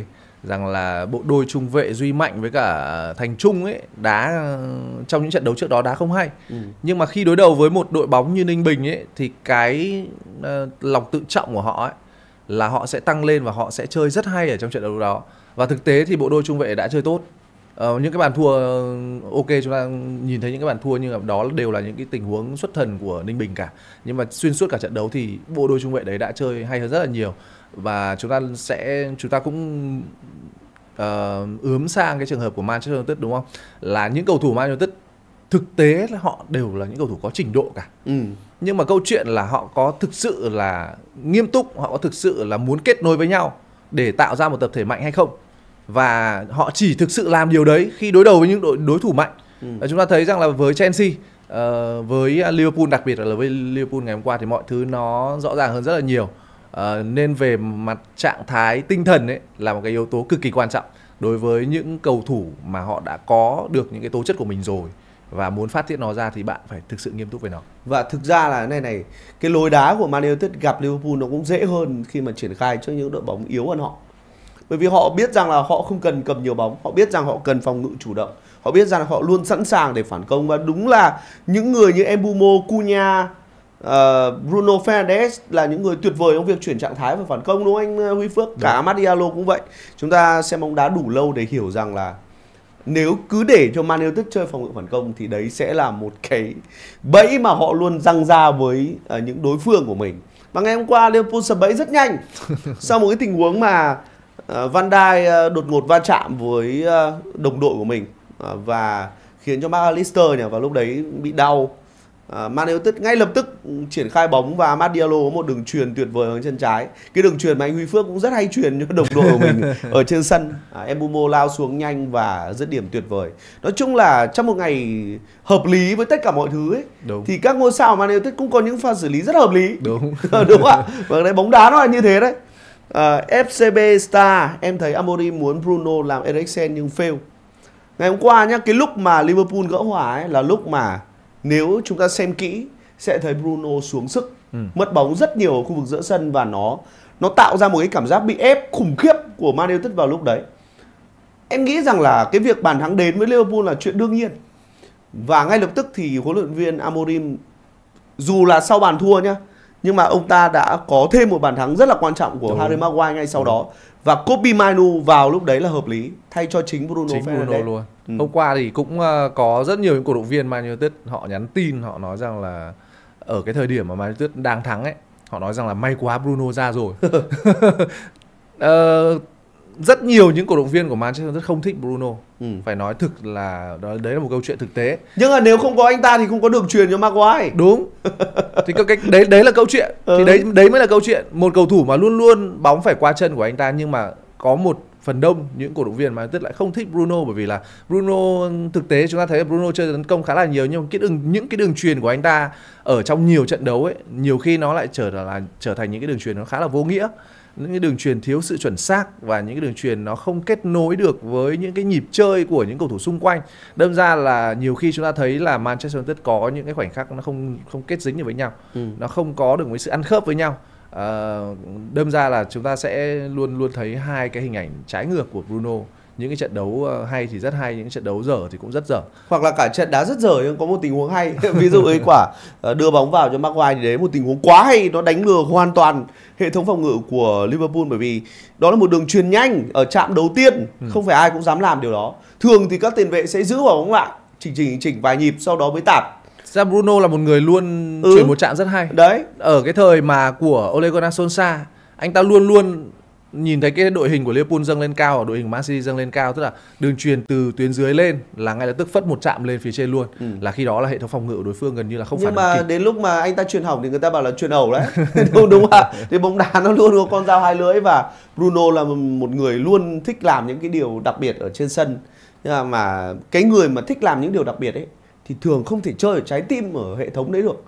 rằng là bộ đôi trung vệ Duy Mạnh với cả Thành Trung ấy đá trong những trận đấu trước đó đá không hay. Ừ. Nhưng mà khi đối đầu với một đội bóng như Ninh Bình ấy thì cái uh, lòng tự trọng của họ ấy là họ sẽ tăng lên và họ sẽ chơi rất hay ở trong trận đấu đó. Và thực tế thì bộ đôi trung vệ đã chơi tốt. Uh, những cái bàn thua ok, chúng ta nhìn thấy những cái bàn thua nhưng mà đó đều là những cái tình huống xuất thần của Ninh Bình cả. Nhưng mà xuyên suốt cả trận đấu thì bộ đôi trung vệ đấy đã chơi hay hơn rất là nhiều. Và chúng ta sẽ chúng ta cũng uh, ướm sang cái trường hợp của Manchester United, đúng không? Là những cầu thủ Man United thực tế là họ đều là những cầu thủ có trình độ cả. Ừ. Nhưng mà câu chuyện là họ có thực sự là nghiêm túc, họ có thực sự là muốn kết nối với nhau để tạo ra một tập thể mạnh hay không? Và họ chỉ thực sự làm điều đấy khi đối đầu với những đội đối thủ mạnh. Ừ. Và chúng ta thấy rằng là với Chelsea, uh, với Liverpool, đặc biệt là với Liverpool ngày hôm qua thì mọi thứ nó rõ ràng hơn rất là nhiều. Uh, nên về mặt trạng thái tinh thần ấy là một cái yếu tố cực kỳ quan trọng đối với những cầu thủ mà họ đã có được những cái tố chất của mình rồi và muốn phát triển nó ra thì bạn phải thực sự nghiêm túc với nó. Và thực ra là này này, cái lối đá của Man United gặp Liverpool nó cũng dễ hơn khi mà triển khai cho những đội bóng yếu hơn họ. Bởi vì họ biết rằng là họ không cần cầm nhiều bóng, họ biết rằng họ cần phòng ngự chủ động, họ biết rằng là họ luôn sẵn sàng để phản công. Và đúng là những người như Mbeumo, Cunha, uh, Bruno Fernandes là những người tuyệt vời trong việc chuyển trạng thái và phản công, đúng không anh Huy Phước? Đúng. Cả Amad Diallo cũng vậy. Chúng ta xem bóng đá đủ lâu để hiểu rằng là nếu cứ để cho Man United chơi phòng ngự phản công thì đấy sẽ là một cái bẫy mà họ luôn răng ra với uh, những đối phương của mình. Và ngày hôm qua Liverpool sập bẫy rất nhanh sau một cái tình huống mà uh, Van Dijk uh, đột ngột va chạm với uh, đồng đội của mình uh, và khiến cho McAllister nhỉ, vào lúc đấy bị đau. Uh, Man United ngay lập tức triển khai bóng và Amad Diallo có một đường chuyền tuyệt vời ở chân trái. Cái đường chuyền mà anh Huy Phước cũng rất hay chuyền cho đồng đội của mình ở trên sân. uh, Mbeumo lao xuống nhanh và dứt điểm tuyệt vời. Nói chung là trong một ngày hợp lý với tất cả mọi thứ ấy, đúng. Thì các ngôi sao Man United cũng có những pha xử lý rất hợp lý. Đúng. Đúng không ạ? Và đấy, bóng đá nó là như thế đấy. uh, ép xê bê Star, em thấy Amorim muốn Bruno làm Eriksen nhưng fail. Ngày hôm qua nhá, cái lúc mà Liverpool gỡ hòa ấy là lúc mà nếu chúng ta xem kỹ sẽ thấy Bruno xuống sức, ừ. mất bóng rất nhiều ở khu vực giữa sân và nó nó tạo ra một cái cảm giác bị ép khủng khiếp của Man United vào lúc đấy. Em nghĩ rằng là cái việc bàn thắng đến với Liverpool là chuyện đương nhiên. Và ngay lập tức thì huấn luyện viên Amorim dù là sau bàn thua nhá, nhưng mà ông ta đã có thêm một bàn thắng rất là quan trọng của Đúng. Harry Maguire ngay sau Đúng. đó. Và Kobbie Mainoo vào lúc đấy là hợp lý thay cho chính Bruno chính Fernandes. Bruno luôn. Ừ. Hôm qua thì cũng uh, có rất nhiều những cổ động viên Man United họ nhắn tin, họ nói rằng là ở cái thời điểm mà Man United đang thắng ấy, họ nói rằng là may quá Bruno ra rồi. uh, rất nhiều những cổ động viên của Manchester United không thích Bruno. Ừ. Phải nói thực là đó, đấy là một câu chuyện thực tế. Nhưng mà nếu không có anh ta thì không có đường truyền cho Maguire. Đúng. Thì cái đấy đấy là câu chuyện. Ừ. Thì đấy đấy mới là câu chuyện. Một cầu thủ mà luôn luôn bóng phải qua chân của anh ta, nhưng mà có một phần đông những cổ động viên mà tức lại không thích Bruno, bởi vì là Bruno thực tế chúng ta thấy là Bruno chơi tấn công khá là nhiều, nhưng cái đường những cái đường truyền của anh ta ở trong nhiều trận đấu ấy, nhiều khi nó lại trở là trở thành những cái đường truyền nó khá là vô nghĩa. Những cái đường truyền thiếu sự chuẩn xác và những cái đường truyền nó không kết nối được với những cái nhịp chơi của những cầu thủ xung quanh. Đâm ra là nhiều khi chúng ta thấy là Manchester United có những cái khoảnh khắc nó không không kết dính được với nhau, ừ. nó không có được một sự ăn khớp với nhau. À, đâm ra là chúng ta sẽ luôn luôn thấy hai cái hình ảnh trái ngược của Bruno. Những cái trận đấu hay thì rất hay, những trận đấu dở thì cũng rất dở. Hoặc là cả trận đá rất dở nhưng có một tình huống hay. Ví dụ ấy quả đưa bóng vào cho Maguire thì đấy một tình huống quá hay, nó đánh lừa hoàn toàn hệ thống phòng ngự của Liverpool, bởi vì đó là một đường truyền nhanh ở chạm đầu tiên, ừ. không phải ai cũng dám làm điều đó. Thường thì các tiền vệ sẽ giữ vào bóng lại, chỉnh chỉnh chỉnh vài nhịp sau đó mới tạt. Ra Bruno là một người luôn ừ. chuyển một chạm rất hay. Đấy, ở cái thời mà của Ole Gunnar Solskjaer, anh ta luôn luôn nhìn thấy cái đội hình của Liverpool dâng lên cao, ở đội hình Man City dâng lên cao, tức là đường truyền từ tuyến dưới lên là ngay lập tức phất một chạm lên phía trên luôn, ừ. là khi đó là hệ thống phòng ngự của đối phương gần như là không phản ứng kịp. Nhưng mà đến lúc mà anh ta truyền hỏng thì người ta bảo là truyền ẩu đấy. đúng đúng ạ. Thì bóng đá nó luôn có con dao hai lưỡi, và Bruno là một người luôn thích làm những cái điều đặc biệt ở trên sân. Nhưng mà cái người mà thích làm những điều đặc biệt ấy thì thường không thể chơi ở trái tim ở hệ thống đấy được.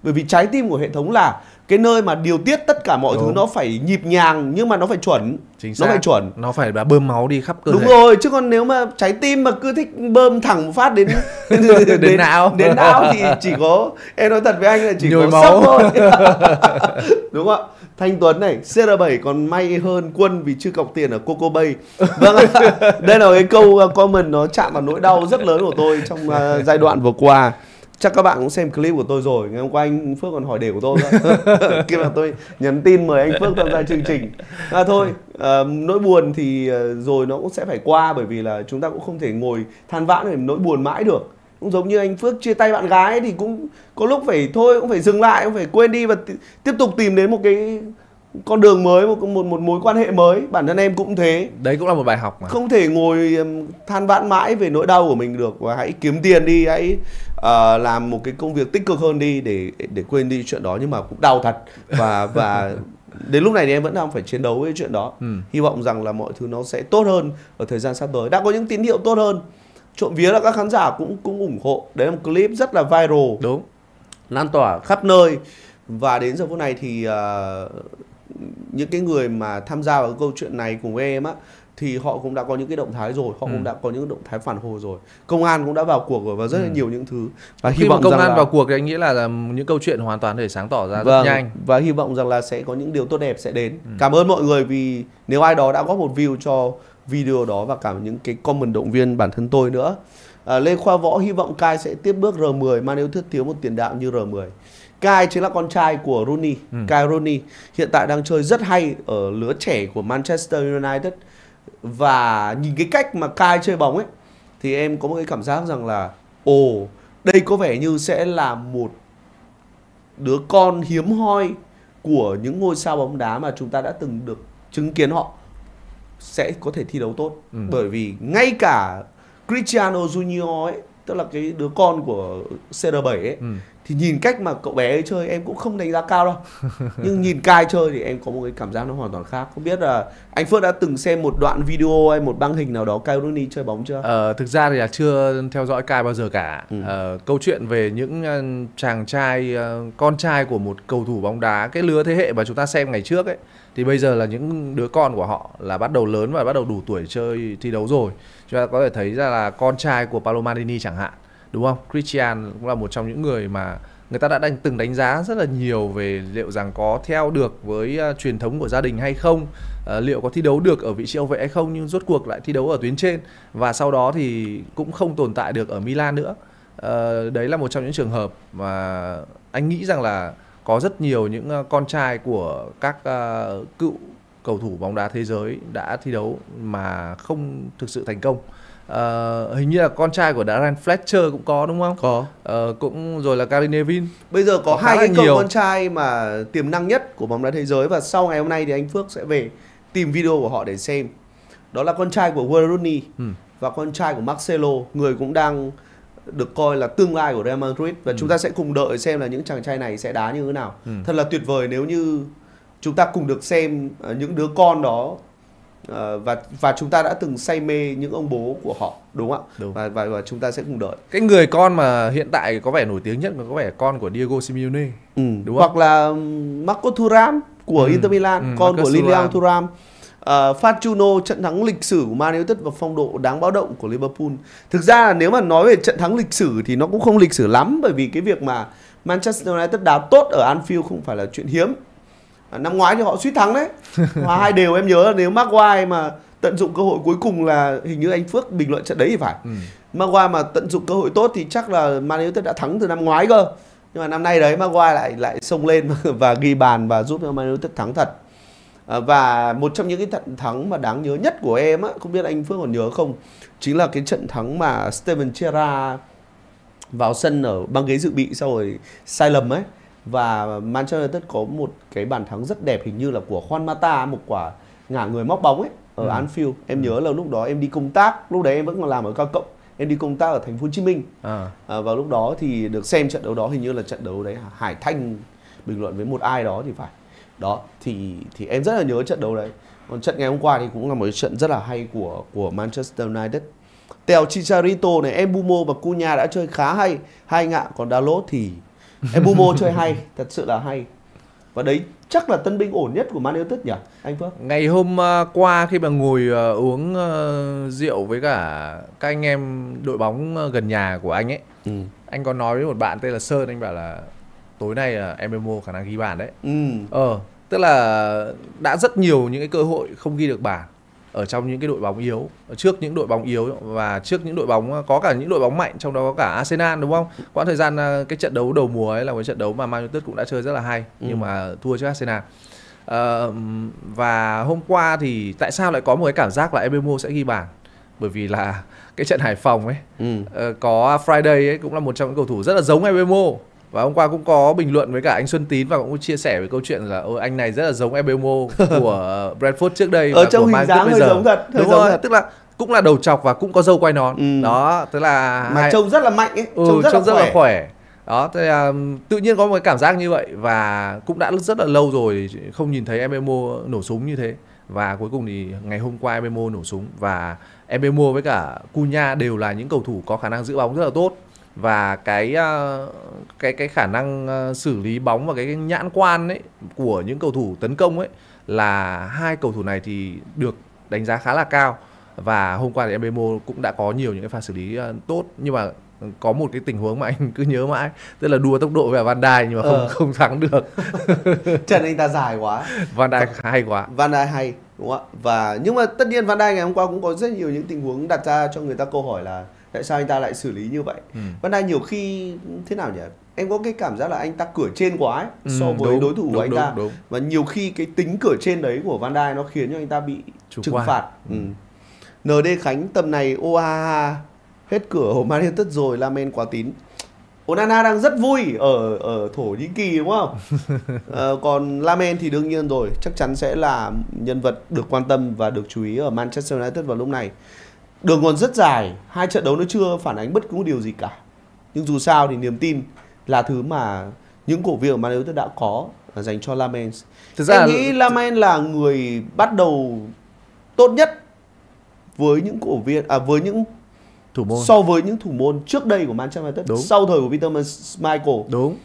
Bởi vì trái tim của hệ thống là cái nơi mà điều tiết tất cả mọi Đúng. thứ nó phải nhịp nhàng nhưng mà nó phải chuẩn. Chính Nó xác. phải chuẩn. Nó phải là bơm máu đi khắp cơ Đúng thể. rồi, chứ còn nếu mà trái tim mà cứ thích bơm thẳng một phát đến đến, Đến não. đến não thì chỉ có, em nói thật với anh là chỉ Nhồi có máu. sốc thôi. Đúng không ạ? Thanh Tuấn này, C R bảy còn may hơn Quân vì chưa cọc tiền ở Coco Bay. Vâng ạ. Đây là cái câu uh, comment nó chạm vào nỗi đau rất lớn của tôi trong uh, giai đoạn vừa qua. Chắc các bạn cũng xem clip của tôi rồi. Ngày hôm qua anh Phước còn hỏi đề của tôi nữa. Khi mà tôi nhắn tin mời anh Phước tham gia chương trình. À, thôi, à, nỗi buồn thì rồi nó cũng sẽ phải qua. Bởi vì là chúng ta cũng không thể ngồi than vãn về nỗi buồn mãi được. Cũng giống như anh Phước chia tay bạn gái thì cũng có lúc phải thôi, cũng phải dừng lại, cũng phải quên đi và t- tiếp tục tìm đến một cái con đường mới, một, một, một mối quan hệ mới. Bản thân em cũng thế. Đấy cũng là một bài học mà. Không thể ngồi um, than vãn mãi về nỗi đau của mình được. Và hãy kiếm tiền đi, hãy uh, làm một cái công việc tích cực hơn đi để để quên đi chuyện đó. Nhưng mà cũng đau thật. Và và đến lúc này thì em vẫn đang phải chiến đấu với chuyện đó. ừ. Hy vọng rằng là mọi thứ nó sẽ tốt hơn ở thời gian sắp tới. Đã có những tín hiệu tốt hơn. Trộm vía là các khán giả cũng cũng ủng hộ. Đấy là một clip rất là viral. Đúng. Lan tỏa khắp nơi. Và đến giờ phút này thì uh, những cái người mà tham gia vào câu chuyện này cùng với em á thì họ cũng đã có những cái động thái rồi, họ ừ. cũng đã có những động thái phản hồi rồi. Công an cũng đã vào cuộc rồi và rất là ừ. nhiều những thứ. Và khi hy vọng mà công rằng an là... vào cuộc thì anh nghĩ là, là những câu chuyện hoàn toàn để sáng tỏ ra vâng, rất nhanh. Và hy vọng rằng là sẽ có những điều tốt đẹp sẽ đến. Ừ. Cảm ơn mọi người vì nếu ai đó đã góp một view cho video đó và cả những cái comment động viên bản thân tôi nữa. À, Lê Khoa Võ hy vọng Kai sẽ tiếp bước R mười, Man United thiếu một tiền đạo như R mười. Kai chính là con trai của Rooney, ừ. Kai Rooney hiện tại đang chơi rất hay ở lứa trẻ của Manchester United. Và nhìn cái cách mà Kai chơi bóng ấy thì em có một cái cảm giác rằng là ồ, đây có vẻ như sẽ là một đứa con hiếm hoi của những ngôi sao bóng đá mà chúng ta đã từng được chứng kiến họ sẽ có thể thi đấu tốt. ừ. Bởi vì ngay cả Cristiano Junior ấy, tức là cái đứa con của C R bảy ấy, ừ. thì nhìn cách mà cậu bé ấy chơi em cũng không đánh giá cao đâu. Nhưng nhìn Kai chơi thì em có một cái cảm giác nó hoàn toàn khác. Không biết là anh Phước đã từng xem một đoạn video hay một băng hình nào đó Kai Rooney chơi bóng chưa? Ờ, thực ra thì là chưa theo dõi Kai bao giờ cả. ừ. ờ, Câu chuyện về những uh, chàng trai, uh, con trai của một cầu thủ bóng đá, cái lứa thế hệ mà chúng ta xem ngày trước ấy, thì bây giờ là những đứa con của họ là bắt đầu lớn và bắt đầu đủ tuổi chơi thi đấu rồi. Chúng ta có thể thấy ra là con trai của Paolo Maldini chẳng hạn, đúng không? Christian cũng là một trong những người mà người ta đã đánh, từng đánh giá rất là nhiều về liệu rằng có theo được với uh, truyền thống của gia đình hay không, uh, liệu có thi đấu được ở vị trí hậu vệ hay không, nhưng rốt cuộc lại thi đấu ở tuyến trên và sau đó thì cũng không tồn tại được ở Milan nữa. Uh, đấy là một trong những trường hợp mà anh nghĩ rằng là có rất nhiều những uh, con trai của các uh, cựu cầu thủ bóng đá thế giới đã thi đấu mà không thực sự thành công. Uh, hình như là con trai của Darren Fletcher cũng có, đúng không? Có. Uh, cũng rồi là Gary Neville. Bây giờ có, có hai cái cậu nhiều. con trai mà tiềm năng nhất của bóng đá thế giới và sau ngày hôm nay thì anh Phước sẽ về tìm video của họ để xem. Đó là con trai của Wayne Rooney ừ. và con trai của Marcelo, người cũng đang được coi là tương lai của Real Madrid và ừ. chúng ta sẽ cùng đợi xem là những chàng trai này sẽ đá như thế nào. Ừ. Thật là tuyệt vời nếu như chúng ta cùng được xem những đứa con đó. Uh, và và chúng ta đã từng say mê những ông bố của họ, đúng không ạ? Và, và và chúng ta sẽ cùng đợi. Cái người con mà hiện tại có vẻ nổi tiếng nhất mà có vẻ con của Diego Simeone, ừ. đúng không? Hoặc là Marco Thuram của ừ. Inter Milan, ừ. con Marcus của Lilian Thuram. Uh, Fortuno, trận thắng lịch sử của Man United và phong độ đáng báo động của Liverpool. Thực ra là nếu mà nói về trận thắng lịch sử thì nó cũng không lịch sử lắm, bởi vì cái việc mà Manchester United đá tốt ở Anfield không phải là chuyện hiếm. Năm ngoái thì họ suýt thắng đấy, hòa hai đều. Em nhớ là nếu Maguire mà tận dụng cơ hội cuối cùng là hình như anh Phước bình luận trận đấy thì phải. ừ. Maguire mà tận dụng cơ hội tốt thì chắc là Man United đã thắng từ năm ngoái cơ. Nhưng mà năm nay đấy Maguire lại lại xông lên và ghi bàn và giúp cho Man United thắng thật. À, và một trong những cái trận thắng mà đáng nhớ nhất của em á, không biết anh Phước còn nhớ không, chính là cái trận thắng mà Steven Gerrard vào sân ở băng ghế dự bị sau rồi sai lầm ấy. Và Manchester United có một cái bàn thắng rất đẹp, hình như là của Juan Mata, một quả ngả người móc bóng ấy ở ừ. Anfield. Em ừ. nhớ là lúc đó em đi công tác, lúc đấy em vẫn còn làm ở cao cộng, em đi công tác ở thành phố Hồ Chí Minh. À. À, và lúc đó thì được xem trận đấu đó, hình như là trận đấu đấy Hải Thanh bình luận với một ai đó thì phải. Đó thì thì em rất là nhớ trận đấu đấy. Còn trận ngày hôm qua thì cũng là một trận rất là hay của của Manchester United. Tèo Chicharito này, Mbumo và Cunha đã chơi khá hay, hai ngạ, còn Dalot thì Mbeumo chơi hay, thật sự là hay. Và đấy chắc là tân binh ổn nhất của Man United nhỉ, anh Phước? Ngày hôm uh, qua khi mà ngồi uh, uống uh, rượu với cả các anh em đội bóng uh, gần nhà của anh ấy, ừ. anh có nói với một bạn tên là Sơn, anh bảo là tối nay uh, Mbeumo khả năng ghi bàn đấy. Ừ. Ờ, tức là đã rất nhiều những cái cơ hội không ghi được bàn ở trong những cái đội bóng yếu, trước những đội bóng yếu và trước những đội bóng, có cả những đội bóng mạnh, trong đó có cả Arsenal, đúng không? Quãng thời gian cái trận đấu đầu mùa ấy là cái trận đấu mà Man United cũng đã chơi rất là hay, ừ. nhưng mà thua trước Arsenal. À, và hôm qua thì tại sao lại có một cái cảm giác là Mbeumo sẽ ghi bàn? Bởi vì là cái trận Hải Phòng ấy, ừ. uh, có Friday ấy cũng là một trong những cầu thủ rất là giống Mbeumo. Và hôm qua cũng có bình luận với cả anh Xuân Tín và cũng chia sẻ về câu chuyện là ôi, anh này rất là giống Mbeumo của Brentford trước đây ở trong hình dáng hơi giống thật, đúng rồi, thật. Tức là cũng là đầu chọc và cũng có râu quai nón, ừ. đó, tức là mà hai... trông rất là mạnh ấy, ừ, trông, rất, trông là rất là khỏe, đó, tức là tự nhiên có một cái cảm giác như vậy và cũng đã rất là lâu rồi không nhìn thấy Mbeumo nổ súng như thế. Và cuối cùng thì ngày hôm qua Mbeumo nổ súng và Mbeumo với cả Cunha đều là những cầu thủ có khả năng giữ bóng rất là tốt. Và cái cái cái khả năng xử lý bóng và cái nhãn quan ấy của những cầu thủ tấn công ấy là hai cầu thủ này thì được đánh giá khá là cao. Và hôm qua thì Mbeumo cũng đã có nhiều những cái pha xử lý tốt, nhưng mà có một cái tình huống mà anh cứ nhớ mãi, tức là đua tốc độ với Van Dijk nhưng mà không ờ. không thắng được. Chân anh ta dài quá. Van Dijk hay quá. Van Dijk hay, đúng không ạ? Và nhưng mà tất nhiên Van Dijk ngày hôm qua cũng có rất nhiều những tình huống đặt ra cho người ta câu hỏi là tại sao anh ta lại xử lý như vậy. ừ. Van Dijk nhiều khi thế nào nhỉ? Em có cái cảm giác là anh ta cửa trên quá ấy, ừ, so với đúng, đối thủ đúng, của anh đúng, ta đúng. Và nhiều khi cái tính cửa trên đấy của Van Dijk nó khiến cho anh ta bị Chủ trừng quan. phạt. ừ. en đê Khánh tầm này ô ha ha hết cửa của Man United rồi, Lamine quá tín. Onana đang rất vui ở ở Thổ Nhĩ Kỳ, đúng không? à, còn Lamine thì đương nhiên rồi, chắc chắn sẽ là nhân vật được quan tâm và được chú ý ở Manchester United vào lúc này. Đường còn rất dài, hai trận đấu nó chưa phản ánh bất cứ một điều gì cả. Nhưng dù sao thì niềm tin là thứ mà những cổ viên của Man United đã có dành cho Lamine. Thực ra em nghĩ Lamine là người bắt đầu tốt nhất với những cổ viên à với những thủ môn so với những thủ môn trước đây của Manchester United. Đúng. Sau thời của Peter Schmeichel. Đúng.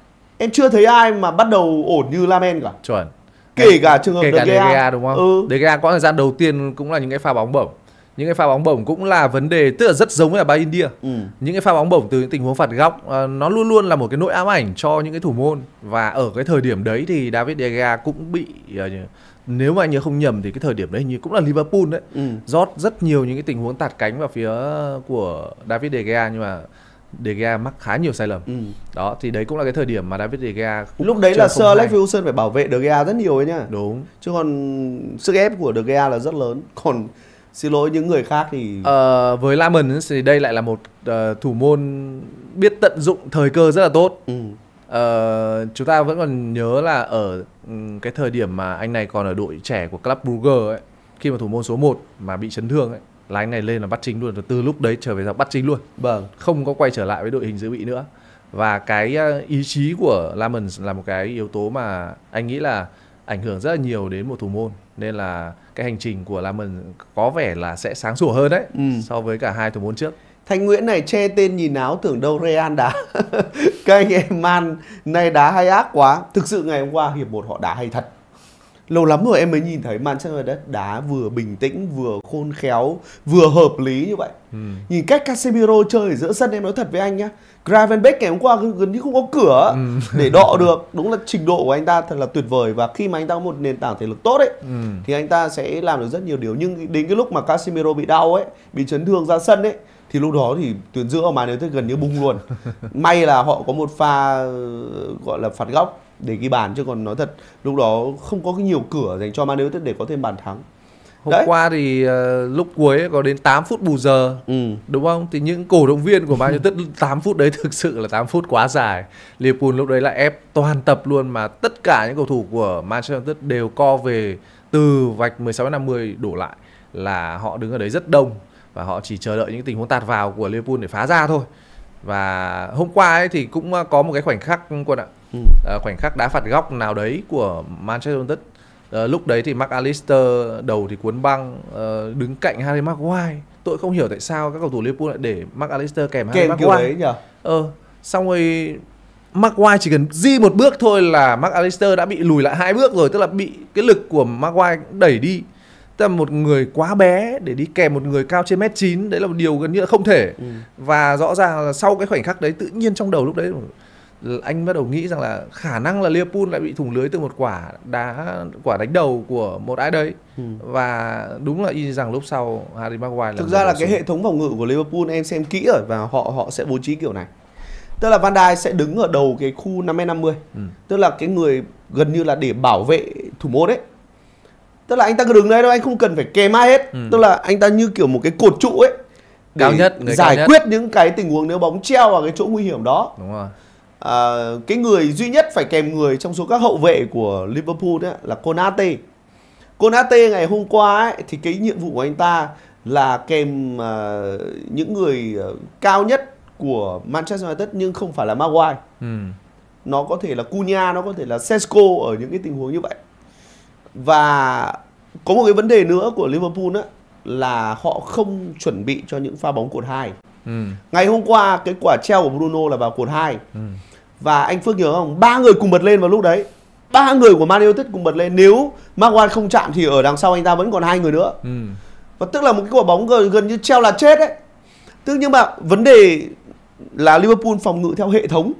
Em chưa thấy ai mà bắt đầu ổn như Lamine cả. Chuẩn. Kể cả trường hợp Kể cả De Gea, đúng không? Ừ. De Gea có thời gian đầu tiên cũng là những cái pha bóng bổng. Những cái pha bóng bổng cũng là vấn đề, tức là rất giống với Bayern India. Ừ. Những cái pha bóng bổng từ những tình huống phạt góc uh, nó luôn luôn là một cái nỗi ám ảnh cho những cái thủ môn. Và ở cái thời điểm đấy thì David De Gea cũng bị uh, nếu mà anh nhớ không nhầm thì cái thời điểm đấy như cũng là Liverpool đấy, ừ. rót rất nhiều những cái tình huống tạt cánh vào phía của David De Gea, nhưng mà De Gea mắc khá nhiều sai lầm. ừ. Đó thì đấy cũng là cái thời điểm mà David De Gea lúc đấy là Sir Alex Ferguson phải bảo vệ De Gea rất nhiều ấy nhá. Đúng. Chứ còn sức ép của De Gea là rất lớn. Còn xin lỗi những người khác thì ờ, với Lamine thì đây lại là một uh, thủ môn biết tận dụng thời cơ rất là tốt. ừ. Uh, chúng ta vẫn còn nhớ là ở um, cái thời điểm mà anh này còn ở đội trẻ của Club Brugge ấy, khi mà thủ môn số một mà bị chấn thương ấy, là anh này lên là bắt chính luôn, và từ lúc đấy trở về ra bắt chính luôn. Vâng. Không có quay trở lại với đội hình dự bị nữa. Và cái uh, ý chí của Lamine là một cái yếu tố mà anh nghĩ là ảnh hưởng rất là nhiều đến một thủ môn, nên là cái hành trình của Lamine có vẻ là sẽ sáng sủa hơn đấy, ừ. so với cả hai thủ môn trước. Thanh Nguyễn này che tên nhìn áo tưởng đâu Real đá. Các anh em Man này đá hay ác quá. Thực sự ngày hôm qua hiệp một họ đá hay thật. Lâu lắm rồi em mới nhìn thấy Manchester United đá vừa bình tĩnh, vừa khôn khéo, vừa hợp lý như vậy. ừ. Nhìn cách Casemiro chơi ở giữa sân, em nói thật với anh nhá, Gravenberch ngày hôm qua gần như không có cửa ừ. để đọ được. Đúng là trình độ của anh ta thật là tuyệt vời. Và khi mà anh ta có một nền tảng thể lực tốt ấy, ừ. thì anh ta sẽ làm được rất nhiều điều. Nhưng đến cái lúc mà Casemiro bị đau ấy, bị chấn thương ra sân ấy, thì lúc đó thì tuyến giữa của Man United gần như bung luôn. May là họ có một pha gọi là phạt góc để ghi bàn, chứ còn nói thật lúc đó không có nhiều cửa dành cho Man United để có thêm bàn thắng. Hôm Đấy. qua thì uh, lúc cuối có đến tám phút bù giờ, ừ. đúng không? Thì những cổ động viên của Man United tám phút đấy thực sự là tám phút quá dài. Liverpool lúc đấy là ép toàn tập luôn, mà tất cả những cầu thủ của Manchester United đều co về từ vạch mười sáu đến năm mươi đổ lại, là họ đứng ở đấy rất đông và họ chỉ chờ đợi những tình huống tạt vào của Liverpool để phá ra thôi. Và hôm qua ấy thì cũng có một cái khoảnh khắc quân ạ, ừ. à, khoảnh khắc đá phạt góc nào đấy của Manchester United. À, lúc đấy thì McAllister đầu thì cuốn băng, uh, đứng cạnh Harry Maguire. Tôi không hiểu tại sao các cầu thủ Liverpool lại để McAllister kèm Harry Maguire. Đấy nhỉ? Ờ, xong rồi Maguire chỉ cần di một bước thôi là McAllister đã bị lùi lại hai bước rồi, tức là bị cái lực của Maguire đẩy đi. Tức là một người quá bé để đi kèm một người cao trên mét chín, đấy là một điều gần như là không thể. Ừ. Và rõ ràng là sau cái khoảnh khắc đấy, tự nhiên trong đầu lúc đấy anh bắt đầu nghĩ rằng là khả năng là Liverpool lại bị thủng lưới từ một quả đá quả đánh đầu của một ai đấy. Ừ. Và đúng là y rằng lúc sau Harry Maguire là thực ra là cái hệ thống phòng ngự của Liverpool em xem kỹ rồi, và họ họ sẽ bố trí kiểu này. Tức là Van Dijk sẽ đứng ở đầu cái khu năm mét năm mươi. Ừ. Tức là cái người gần như là để bảo vệ thủ môn ấy. Tức là anh ta cứ đứng đấy thôi, anh không cần phải kèm ai hết. Ừ. Tức là anh ta như kiểu một cái cột trụ ấy, để cao nhất, người giải cao quyết nhất. những cái tình huống nếu bóng treo vào cái chỗ nguy hiểm đó. Đúng rồi. À, cái người duy nhất phải kèm người trong số các hậu vệ của Liverpool ấy là Konate. Konate ngày hôm qua ấy, thì cái nhiệm vụ của anh ta là kèm uh, những người uh, cao nhất của Manchester United, nhưng không phải là Maguire. Ừ. Nó có thể là Cunha, nó có thể là Sesko ở những cái tình huống như vậy. Và có một cái vấn đề nữa của Liverpool á, là họ không chuẩn bị cho những pha bóng cột hai. Ừ. Ngày hôm qua cái quả treo của Bruno là vào cột hai. Ừ. Và anh Phước nhớ không, ba người cùng bật lên vào lúc đấy, ba người của Man United cùng bật lên. Nếu Maguire không chạm thì ở đằng sau anh ta vẫn còn hai người nữa. Ừ. Và tức là một cái quả bóng gần, gần như treo là chết ấy. Tức nhưng mà vấn đề là Liverpool phòng ngự theo hệ thống,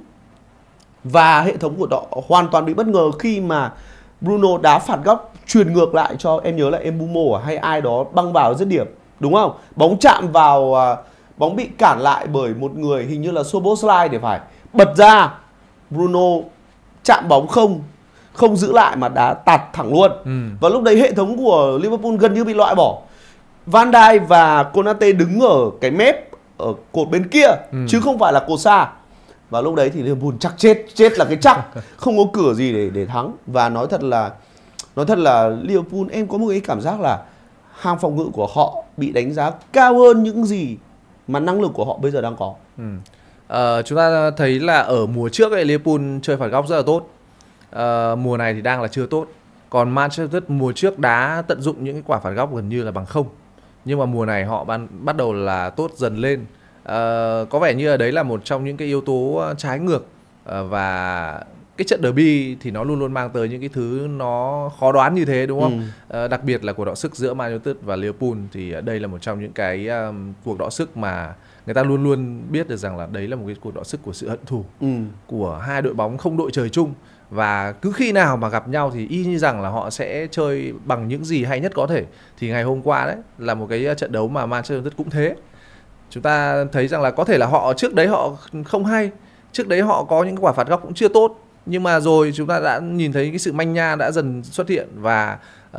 và hệ thống của họ hoàn toàn bị bất ngờ khi mà Bruno đá phạt góc truyền ngược lại cho, em nhớ là Mbumo hay ai đó băng vào dứt điểm, đúng không? Bóng chạm vào, bóng bị cản lại bởi một người hình như là Szoboszlai để phải, bật ra Bruno chạm bóng không không giữ lại mà đá tạt thẳng luôn. Ừ. Và lúc đấy hệ thống của Liverpool gần như bị loại bỏ. Van Dijk và Konate đứng ở cái mép ở cột bên kia, ừ. chứ không phải là cột xa. Và lúc đấy thì Liverpool chắc chết, chết là cái chắc, không có cửa gì để để thắng. Và nói thật là nói thật là Liverpool, em có một cái cảm giác là hàng phòng ngự của họ bị đánh giá cao hơn những gì mà năng lực của họ bây giờ đang có. Ừ. Uh, chúng ta thấy là ở mùa trước ấy, Liverpool chơi phạt góc rất là tốt. Uh, mùa này thì đang là chưa tốt. Còn Manchester United mùa trước đá tận dụng những cái quả phạt góc gần như là bằng không. Nhưng mà mùa này họ ban, bắt đầu là tốt dần lên. Uh, có vẻ như là đấy là một trong những cái yếu tố trái ngược. Uh, và cái trận derby thì nó luôn luôn mang tới những cái thứ nó khó đoán như thế, đúng không? Ừ. Uh, đặc biệt là cuộc đọ sức giữa Man United và Liverpool, thì đây là một trong những cái um, cuộc đọ sức mà người ta luôn luôn biết được rằng là đấy là một cái cuộc đọ sức của sự hận thù, ừ. của hai đội bóng không đội trời chung. Và cứ khi nào mà gặp nhau thì y như rằng là họ sẽ chơi bằng những gì hay nhất có thể. Thì ngày hôm qua đấy là một cái trận đấu mà Manchester United cũng thế. Chúng ta thấy rằng là có thể là họ trước đấy họ không hay, trước đấy họ có những quả phạt góc cũng chưa tốt, nhưng mà rồi chúng ta đã nhìn thấy cái sự manh nha đã dần xuất hiện, và uh,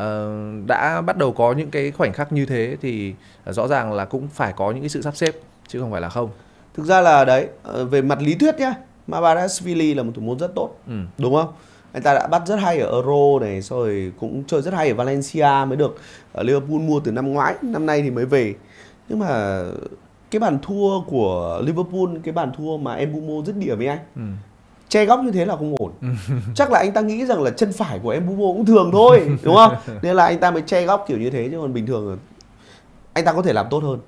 đã bắt đầu có những cái khoảnh khắc như thế thì uh, rõ ràng là cũng phải có những cái sự sắp xếp, chứ không phải là không. Thực ra là đấy, về mặt lý thuyết nhá, Kvaratskhelia là một thủ môn rất tốt, ừ. đúng không? Anh ta đã bắt rất hay ở Euro này, rồi cũng chơi rất hay ở Valencia, mới được ở Liverpool mua từ năm ngoái, năm nay thì mới về. Nhưng mà cái bàn thua của Liverpool, cái bàn thua mà Mbumo dứt điểm với anh, ừ. che góc như thế là không ổn. Chắc là anh ta nghĩ rằng là chân phải của Mbumo cũng thường thôi, đúng không? Nên là anh ta mới che góc kiểu như thế, chứ còn bình thường anh ta có thể làm tốt hơn.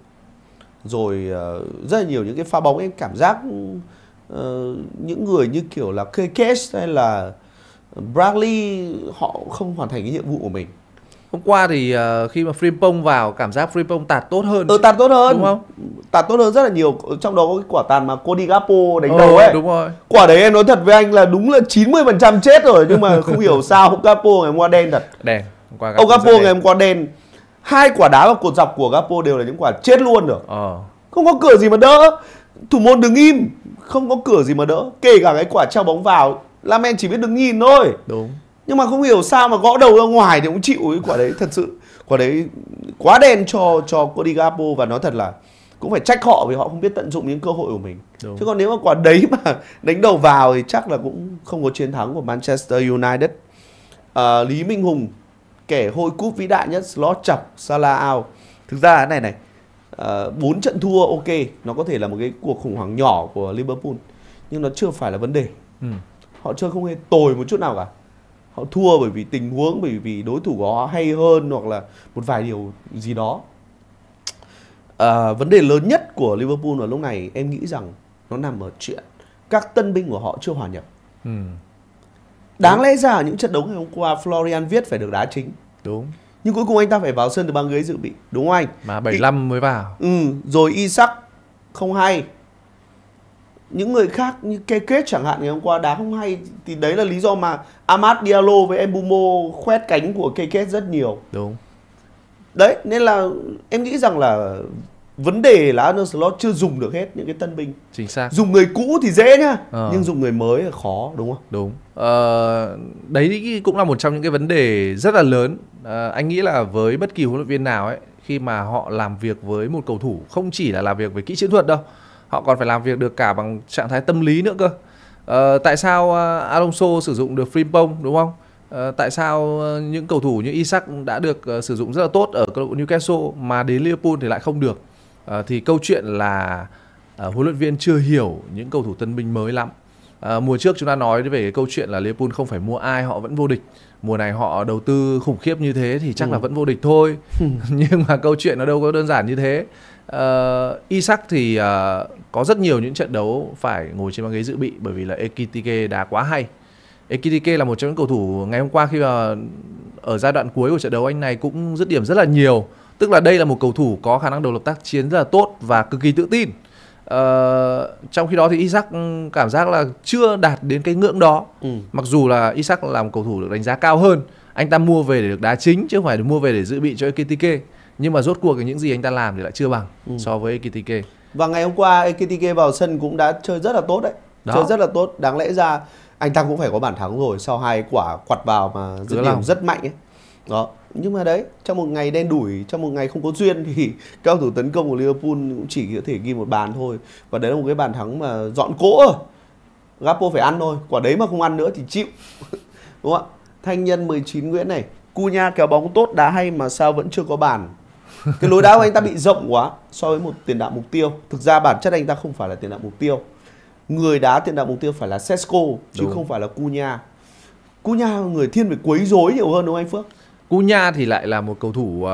Rồi uh, rất là nhiều những cái pha bóng em cảm giác uh, những người như kiểu là Kekes hay là Bradley họ không hoàn thành cái nhiệm vụ của mình. Hôm qua thì uh, khi mà Frimpong vào, cảm giác Frimpong tạt tốt hơn. Ừ, tạt tốt hơn, đúng không? Tạt tốt hơn rất là nhiều. Trong đó có cái quả tàn mà Cody Gakpo đánh ừ, đầu ấy. Đúng rồi. Quả đấy em nói thật với anh là đúng là chín mươi phần trăm chết rồi, nhưng mà không hiểu sao Gakpo ngày hôm qua đen thật. Đen. Ông Gakpo ngày hôm qua đen. Hai quả đá vào cột dọc của Gakpo đều là những quả chết luôn rồi. Ờ. Không có cửa gì mà đỡ. Thủ môn đứng im, không có cửa gì mà đỡ. Kể cả cái quả treo bóng vào, Lamen chỉ biết đứng nhìn thôi. Đúng. Nhưng mà không hiểu sao mà gõ đầu ra ngoài thì cũng chịu cái quả đấy. Thật sự quả đấy quá đen cho cho Cody Gakpo, và nói thật là cũng phải trách họ vì họ không biết tận dụng những cơ hội của mình. Đúng. Chứ còn nếu mà quả đấy mà đánh đầu vào thì chắc là cũng không có chiến thắng của Manchester United. À, Lý Minh Hùng, kẻ hôi cúp vĩ đại nhất, slot chọc, Salah out. Thực ra cái này này, bốn uh, trận thua ok, nó có thể là một cái cuộc khủng hoảng nhỏ của Liverpool, nhưng nó chưa phải là vấn đề. Ừ. Họ chơi không hề tồi một chút nào cả. Họ thua bởi vì tình huống, bởi vì đối thủ của họ hay hơn, hoặc là một vài điều gì đó. À, vấn đề lớn nhất của Liverpool vào lúc này em nghĩ rằng nó nằm ở chuyện các tân binh của họ chưa hòa nhập. Ừ. Đáng lẽ ra ở những trận đấu ngày hôm qua Florian Wirtz phải được đá chính. Đúng. Nhưng cuối cùng anh ta phải vào sân từ băng ghế dự bị, đúng không anh? Mà bảy mươi lăm mới vào. Ừ, rồi Isak không hay. Những người khác như Keke chẳng hạn ngày hôm qua đá không hay, thì đấy là lý do mà Amad Diallo với Mbeumo khoét cánh của Keke rất nhiều. Đúng. Đấy, nên là em nghĩ rằng là vấn đề là Arne Slot chưa dùng được hết những cái tân binh. Chính xác. Dùng người cũ thì dễ nhá, ờ. nhưng dùng người mới là khó, đúng không? Đúng. Ờ, đấy cũng là một trong những cái vấn đề rất là lớn. Ờ, anh nghĩ là với bất kỳ huấn luyện viên nào ấy, khi mà họ làm việc với một cầu thủ, không chỉ là làm việc với kỹ chiến thuật đâu, họ còn phải làm việc được cả bằng trạng thái tâm lý nữa cơ. Ờ, tại sao uh, Alonso sử dụng được Frimpong, đúng không? Ờ, tại sao uh, những cầu thủ như Isak đã được uh, sử dụng rất là tốt ở câu lạc bộ Newcastle mà đến Liverpool thì lại không được? Ờ, thì câu chuyện là uh, huấn luyện viên chưa hiểu những cầu thủ tân binh mới lắm. Uh, mùa trước chúng ta nói về cái câu chuyện là Liverpool không phải mua ai họ vẫn vô địch. Mùa này họ đầu tư khủng khiếp như thế thì chắc ừ. là vẫn vô địch thôi. Nhưng mà câu chuyện nó đâu có đơn giản như thế. Uh, Isak thì uh, có rất nhiều những trận đấu phải ngồi trên băng ghế dự bị bởi vì là Ekitike đá quá hay. Ekitike là một trong những cầu thủ ngày hôm qua khi mà ở giai đoạn cuối của trận đấu anh này cũng dứt điểm rất là nhiều. Tức là đây là một cầu thủ có khả năng đầu lập tác chiến rất là tốt và cực kỳ tự tin. Uh, trong khi đó thì Isak cảm giác là chưa đạt đến cái ngưỡng đó. ừ. Mặc dù là Isak là một cầu thủ được đánh giá cao hơn, anh ta mua về để được đá chính chứ không phải được mua về để dự bị cho Ekitike. Nhưng mà rốt cuộc những gì anh ta làm thì lại chưa bằng ừ. so với Ekitike. Và ngày hôm qua Ekitike vào sân cũng đã chơi rất là tốt đấy. Đó. Chơi rất là tốt. Đáng lẽ ra anh ta cũng phải có bàn thắng rồi sau hai quả quặt vào mà dứt điểm rất mạnh ấy. Đó. Nhưng mà đấy, trong một ngày đen đủi, trong một ngày không có duyên thì các cầu thủ tấn công của Liverpool cũng chỉ có thể ghi một bàn thôi. Và đấy là một cái bàn thắng mà dọn cỗ rồi. Gakpo phải ăn thôi, quả đấy mà không ăn nữa thì chịu. Đúng không ạ? Thanh Nhân mười chín Nguyễn này, Cunha kéo bóng tốt đá hay mà sao vẫn chưa có bàn. Cái lối đá của anh ta bị rộng quá so với một tiền đạo mục tiêu. Thực ra bản chất anh ta không phải là tiền đạo mục tiêu. Người đá tiền đạo mục tiêu phải là Sesko chứ đúng. Không phải là Cunha. Cunha người thiên về quấy rối nhiều hơn đúng không anh Phước? Cunha thì lại là một cầu thủ uh,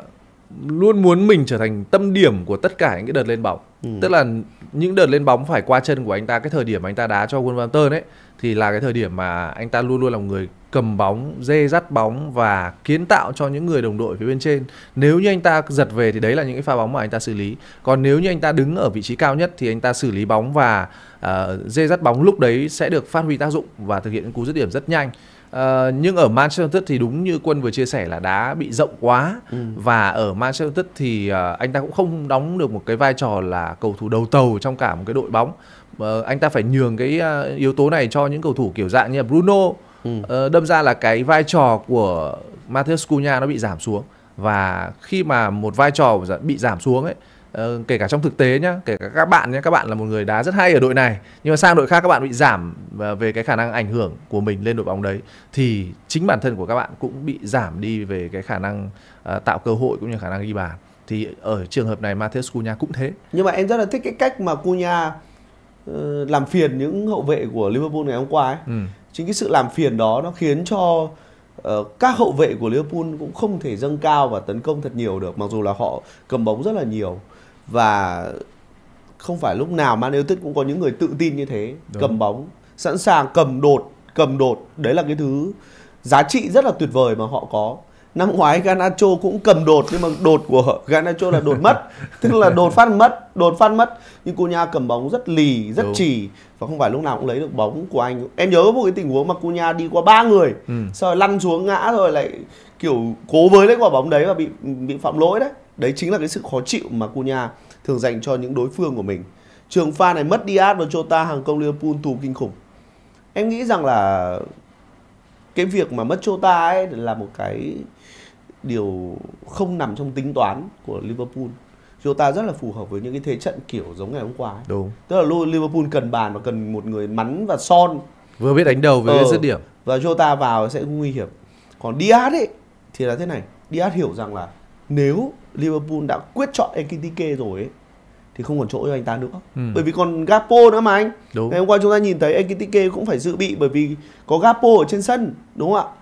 luôn muốn mình trở thành tâm điểm của tất cả những cái đợt lên bóng. ừ. Tức là những đợt lên bóng phải qua chân của anh ta. Cái thời điểm anh ta đá cho Wolverhampton ấy thì là cái thời điểm mà anh ta luôn luôn là một người cầm bóng, dê dắt bóng và kiến tạo cho những người đồng đội phía bên trên. Nếu như anh ta giật về thì đấy là những cái pha bóng mà anh ta xử lý. Còn nếu như anh ta đứng ở vị trí cao nhất thì anh ta xử lý bóng và uh, dê dắt bóng lúc đấy sẽ được phát huy tác dụng và thực hiện những cú dứt điểm rất nhanh. Uh, nhưng ở Manchester United thì đúng như Quân vừa chia sẻ là đá bị rộng quá. ừ. Và ở Manchester United thì uh, anh ta cũng không đóng được một cái vai trò là cầu thủ đầu tàu trong cả một cái đội bóng. uh, Anh ta phải nhường cái uh, yếu tố này cho những cầu thủ kiểu dạng như là Bruno. ừ. uh, Đâm ra là cái vai trò của Matheus Cunha nó bị giảm xuống. Và khi mà một vai trò bị giảm xuống ấy, Uh, kể cả trong thực tế nhá, kể cả các bạn nhé, các bạn là một người đá rất hay ở đội này nhưng mà sang đội khác các bạn bị giảm về cái khả năng ảnh hưởng của mình lên đội bóng đấy thì chính bản thân của các bạn cũng bị giảm đi về cái khả năng uh, tạo cơ hội cũng như khả năng ghi bàn. Thì ở trường hợp này Matheus Cunha cũng thế. Nhưng mà em rất là thích cái cách mà Cunha uh, làm phiền những hậu vệ của Liverpool ngày hôm qua ấy. ừ. Chính cái sự làm phiền đó nó khiến cho uh, các hậu vệ của Liverpool cũng không thể dâng cao và tấn công thật nhiều được, mặc dù là họ cầm bóng rất là nhiều. Và không phải lúc nào Man United cũng có những người tự tin như thế. Đúng. Cầm bóng, sẵn sàng cầm đột, cầm đột. Đấy là cái thứ giá trị rất là tuyệt vời mà họ có. Năm ngoái Garnacho cũng cầm đột, nhưng mà đột của Garnacho là đột mất. Tức là đột phát mất, đột phát mất. Nhưng Cunha cầm bóng rất lì, rất chì. Và không phải lúc nào cũng lấy được bóng của anh. Em nhớ một cái tình huống mà Cunha đi qua ba người, ừ. sau rồi lăn xuống ngã rồi lại kiểu cố với lấy quả bóng đấy và bị bị phạm lỗi đấy. Đấy chính là cái sự khó chịu mà Cunha thường dành cho những đối phương của mình. Trường pha này mất Diaz và Jota, hàng công Liverpool tù kinh khủng. Em nghĩ rằng là cái việc mà mất Jota ấy là một cái điều không nằm trong tính toán của Liverpool. Jota rất là phù hợp với những cái thế trận kiểu giống ngày hôm qua ấy. Đúng. Tức là Liverpool cần bàn và cần một người mắn và son, vừa biết đánh đầu vừa biết dứt điểm. Và Jota vào sẽ nguy hiểm. Còn Diaz ấy thì là thế này, Diaz hiểu rằng là nếu Liverpool đã quyết chọn Ekitike rồi ấy, thì không còn chỗ cho anh ta nữa. ừ. Bởi vì còn Gakpo nữa mà anh. Đúng. Ngày hôm qua chúng ta nhìn thấy Ekitike cũng phải dự bị bởi vì có Gakpo ở trên sân, đúng không ạ?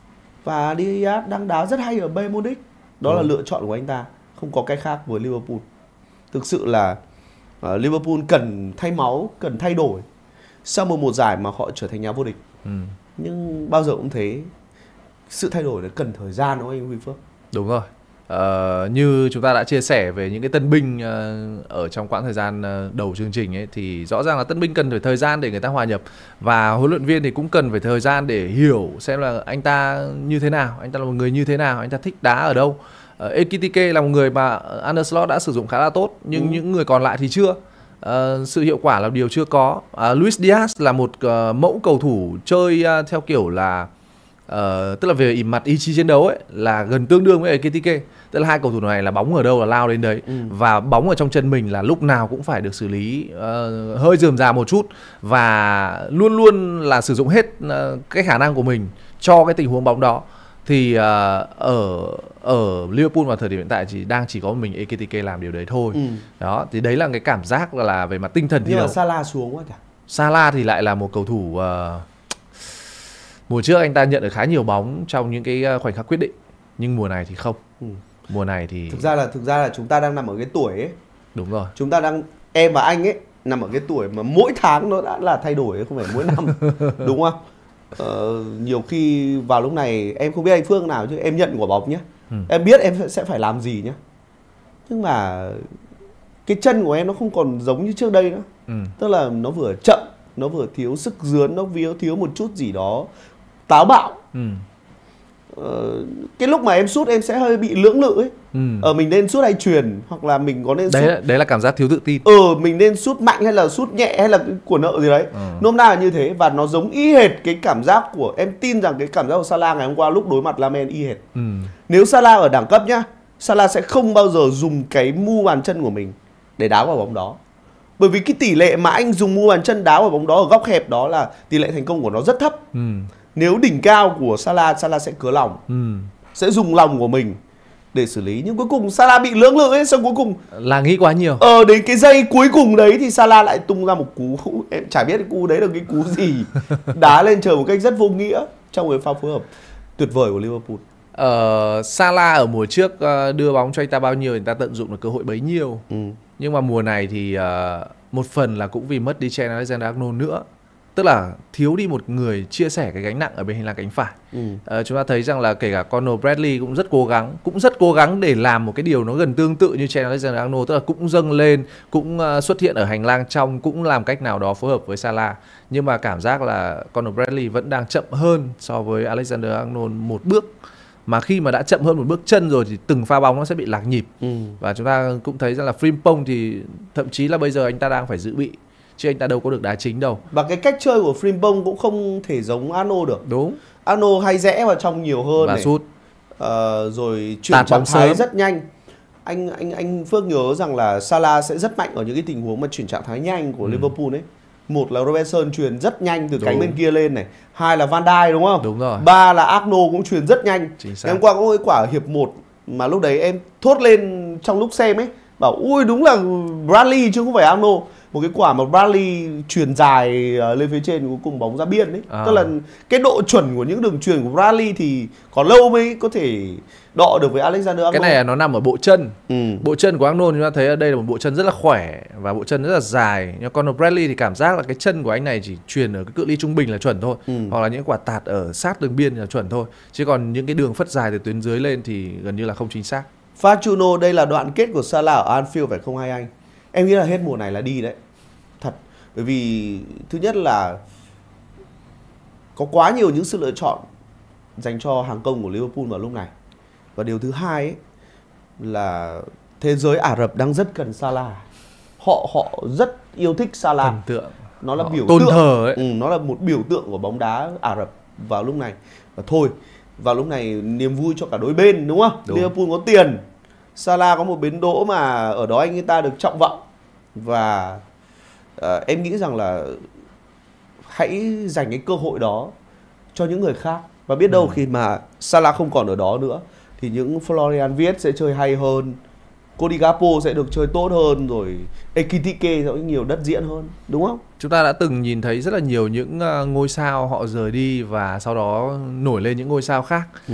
Và Diaz đang đá rất hay ở Bayern Munich. Đó. Đúng. Là lựa chọn của anh ta, không có cái khác với Liverpool. Thực sự là uh, Liverpool cần thay máu, cần thay đổi. sau một một giải mà họ trở thành nhà vô địch. Ừ. Nhưng bao giờ cũng thế, sự thay đổi nó cần thời gian đúng không anh Huy Phước? Đúng rồi. Ờ, như chúng ta đã chia sẻ về những cái tân binh uh, ở trong quãng thời gian uh, đầu chương trình ấy, thì rõ ràng là tân binh cần phải thời gian để người ta hòa nhập, và huấn luyện viên thì cũng cần phải thời gian để hiểu xem là anh ta như thế nào, anh ta là một người như thế nào, anh ta thích đá ở đâu. uh, Ekitike là một người mà Arne Slot đã sử dụng khá là tốt, nhưng ừ. những người còn lại thì chưa. Uh, sự hiệu quả là điều chưa có. uh, Luis Diaz là một uh, mẫu cầu thủ chơi uh, theo kiểu là uh, tức là về mặt ý chí chiến đấu ấy là gần tương đương với Ekitike. Tức là hai cầu thủ này là bóng ở đâu là lao đến đấy, ừ. và bóng ở trong chân mình là lúc nào cũng phải được xử lý uh, hơi rườm rà một chút, và luôn luôn là sử dụng hết uh, cái khả năng của mình cho cái tình huống bóng đó. Thì uh, ở ở Liverpool vào thời điểm hiện tại chỉ đang chỉ có mình Ekitike làm điều đấy thôi. Ừ. Đó, thì đấy là cái cảm giác là, là về mặt tinh thần thi đấu. Nhưng mà Salah xuống quá cả. Salah thì lại là một cầu thủ uh, mùa trước anh ta nhận được khá nhiều bóng trong những cái khoảnh khắc quyết định, nhưng mùa này thì không. Ừ. Mùa này thì thực ra là thực ra là chúng ta đang nằm ở cái tuổi ấy. Đúng rồi. Chúng ta đang, em và anh ấy nằm ở cái tuổi mà mỗi tháng nó đã là thay đổi, không phải mỗi năm. Đúng không? Ờ, nhiều khi vào lúc này em không biết anh Phương nào chứ em nhận quả bóng nhé. Ừ. Em biết em sẽ phải làm gì nhé. Nhưng mà cái chân của em nó không còn giống như trước đây nữa. Ừ. Tức là nó vừa chậm, nó vừa thiếu sức dướn, nó thiếu thiếu một chút gì đó táo bạo. Ừ. Ờ, cái lúc mà em sút em sẽ hơi bị lưỡng lự ấy. Ừ. Ờ, mình nên sút hay truyền, hoặc là mình có nên đấy sút... là, đấy là cảm giác thiếu tự tin. Ờ, mình nên sút mạnh hay là sút nhẹ hay là của nợ gì đấy. Ừ. Nôm na là như thế, và nó giống y hệt cái cảm giác của, em tin rằng cái cảm giác của Salah ngày hôm qua lúc đối mặt Lamen y hệt. Ừ. Nếu Salah ở đẳng cấp nhá, Salah sẽ không bao giờ dùng cái mu bàn chân của mình để đá vào bóng đó. Bởi vì cái tỷ lệ mà anh dùng mu bàn chân đá vào bóng đó ở góc hẹp đó là tỷ lệ thành công của nó rất thấp. Ừ. Nếu đỉnh cao của Salah, Salah sẽ cứa lòng, ừ. sẽ dùng lòng của mình để xử lý. Nhưng cuối cùng Salah bị lưỡng lự ấy, xong cuối cùng là nghĩ quá nhiều. Ờ, đến cái giây cuối cùng đấy thì Salah lại tung ra một cú, em chả biết cái cú đấy là cái cú gì. Đá lên trời một cách rất vô nghĩa trong cái pha phối hợp tuyệt vời của Liverpool. Ờ, Salah ở mùa trước đưa bóng cho anh ta bao nhiêu, anh ta tận dụng được cơ hội bấy nhiêu. Ừ. Nhưng mà mùa này thì uh, một phần là cũng vì mất đi Trent Alexander-Arnold nữa. Tức là thiếu đi một người chia sẻ cái gánh nặng ở bên hành lang cánh phải. Ừ. À, chúng ta thấy rằng là kể cả Conor Bradley cũng rất cố gắng, cũng rất cố gắng để làm một cái điều nó gần tương tự như Trent Alexander-Arnold, tức là cũng dâng lên, cũng uh, xuất hiện ở hành lang trong, cũng làm cách nào đó phối hợp với Salah. Nhưng mà cảm giác là Conor Bradley vẫn đang chậm hơn so với Alexander-Arnold một bước. Mà khi mà đã chậm hơn một bước chân rồi thì từng pha bóng nó sẽ bị lạc nhịp. Ừ. Và chúng ta cũng thấy rằng là Frimpong thì thậm chí là bây giờ anh ta đang phải dự bị, chứ anh ta đâu có được đá chính đâu. Và cái cách chơi của Frimpong cũng không thể giống Arnold được. Đúng. Arnold hay rẽ vào trong nhiều hơn và này. Sút. Ờ, rồi chuyển trạng thái rất nhanh. Anh anh anh Phước nhớ rằng là Salah sẽ rất mạnh ở những cái tình huống mà chuyển trạng thái nhanh của ừ. Liverpool ấy. Một là Robertson truyền rất nhanh từ đúng. cánh bên kia lên này. Hai là Van Dijk đúng không? Đúng rồi. Ba là Arnold cũng truyền rất nhanh. Hôm qua có cái quả hiệp một mà lúc đấy em thốt lên trong lúc xem ấy, bảo ui đúng là Bradley chứ không phải Arnold. Một cái quả mà Bradley truyền dài lên phía trên, cuối cùng bóng ra biên ấy. À. Tức là cái độ chuẩn của những đường truyền của Bradley thì còn lâu mới có thể đọ được với Alexander-Arnold. Cái này nó nằm ở bộ chân. Ừ. Bộ chân của Arnold chúng ta thấy ở đây là một bộ chân rất là khỏe và bộ chân rất là dài. Nhưng Conor Bradley thì cảm giác là cái chân của anh này chỉ truyền ở cái cự ly trung bình là chuẩn thôi. Ừ. Hoặc là những quả tạt ở sát đường biên là chuẩn thôi. Chứ còn những cái đường phất dài từ tuyến dưới lên thì gần như là không chính xác. Fortuno, đây là đoạn kết của Salah ở Anfield phải không hai anh? Em nghĩ là hết mùa này là đi đấy. Thật. Bởi vì thứ nhất là có quá nhiều những sự lựa chọn dành cho hàng công của Liverpool vào lúc này. Và điều thứ hai ấy, là thế giới Ả Rập đang rất cần Salah. Họ họ rất yêu thích Salah. Thần tượng. Nó là họ biểu tôn tượng. Thờ ấy. Ừ, nó là một biểu tượng của bóng đá Ả Rập vào lúc này. Và thôi, vào lúc này niềm vui cho cả đôi bên đúng không? Đúng. Liverpool có tiền, Salah có một bến đỗ mà ở đó anh ấy ta được trọng vọng. Và uh, em nghĩ rằng là hãy dành cái cơ hội đó cho những người khác. Và biết đâu ừ. khi mà Salah không còn ở đó nữa thì những Florian Wirtz sẽ chơi hay hơn, Cody Gakpo sẽ được chơi tốt hơn, rồi Ekitike sẽ có nhiều đất diễn hơn, đúng không? Chúng ta đã từng nhìn thấy rất là nhiều những ngôi sao họ rời đi và sau đó nổi lên những ngôi sao khác. Ừ.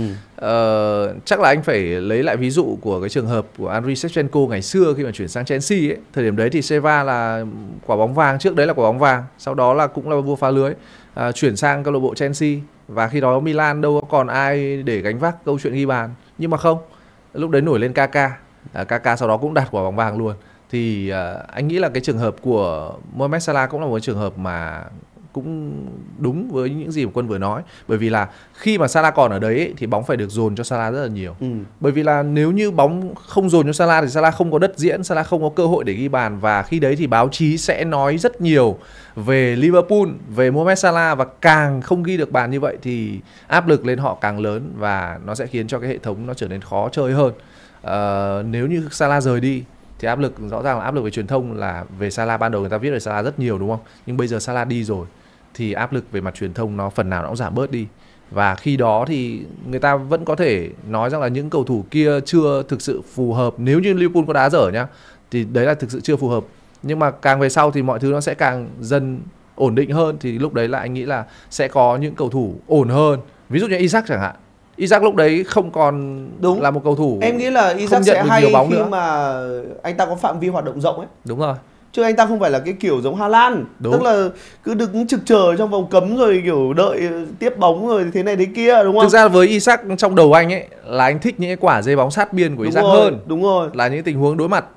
Ờ, chắc là anh phải lấy lại ví dụ của cái trường hợp của Andriy Shevchenko ngày xưa khi mà chuyển sang Chelsea ấy. Thời điểm đấy thì Sheva là quả bóng vàng, trước đấy là quả bóng vàng, sau đó là cũng là vua phá lưới, à, chuyển sang câu lạc bộ Chelsea, và khi đó Milan đâu có còn ai để gánh vác câu chuyện ghi bàn. Nhưng mà không, lúc đấy nổi lên Kaka, à, Kaka sau đó cũng đạt quả bóng vàng luôn. Thì uh, anh nghĩ là cái trường hợp của Mohamed Salah cũng là một trường hợp mà cũng đúng với những gì mà Quân vừa nói. Bởi vì là khi mà Salah còn ở đấy ấy, thì bóng phải được dồn cho Salah rất là nhiều. ừ. Bởi vì là nếu như bóng không dồn cho Salah thì Salah không có đất diễn, Salah không có cơ hội để ghi bàn. Và khi đấy thì báo chí sẽ nói rất nhiều về Liverpool, về Mohamed Salah, và càng không ghi được bàn như vậy thì áp lực lên họ càng lớn, và nó sẽ khiến cho cái hệ thống nó trở nên khó chơi hơn. uh, Nếu như Salah rời đi thì áp lực, rõ ràng là áp lực về truyền thông là về Salah, ban đầu người ta viết về Salah rất nhiều đúng không? Nhưng bây giờ Salah đi rồi thì áp lực về mặt truyền thông nó phần nào nó cũng giảm bớt đi. Và khi đó thì người ta vẫn có thể nói rằng là những cầu thủ kia chưa thực sự phù hợp. Nếu như Liverpool có đá dở nhá, thì đấy là thực sự chưa phù hợp. Nhưng mà càng về sau thì mọi thứ nó sẽ càng dần ổn định hơn. Thì lúc đấy là anh nghĩ là sẽ có những cầu thủ ổn hơn. Ví dụ như Isaac chẳng hạn. Isaac lúc đấy không còn đúng là một cầu thủ. Em nghĩ là Isaac sẽ hay khi nữa. Mà anh ta có phạm vi hoạt động rộng ấy. Đúng rồi. Chứ anh ta không phải là cái kiểu giống Haaland. Đúng. Tức là cứ đứng trực chờ trong vòng cấm rồi kiểu đợi tiếp bóng rồi thế này thế kia, đúng không? Thực ra với Isaac trong đầu anh ấy là anh thích những cái quả dây bóng sát biên của đúng Isaac rồi, hơn. Đúng rồi. Là những tình huống đối mặt.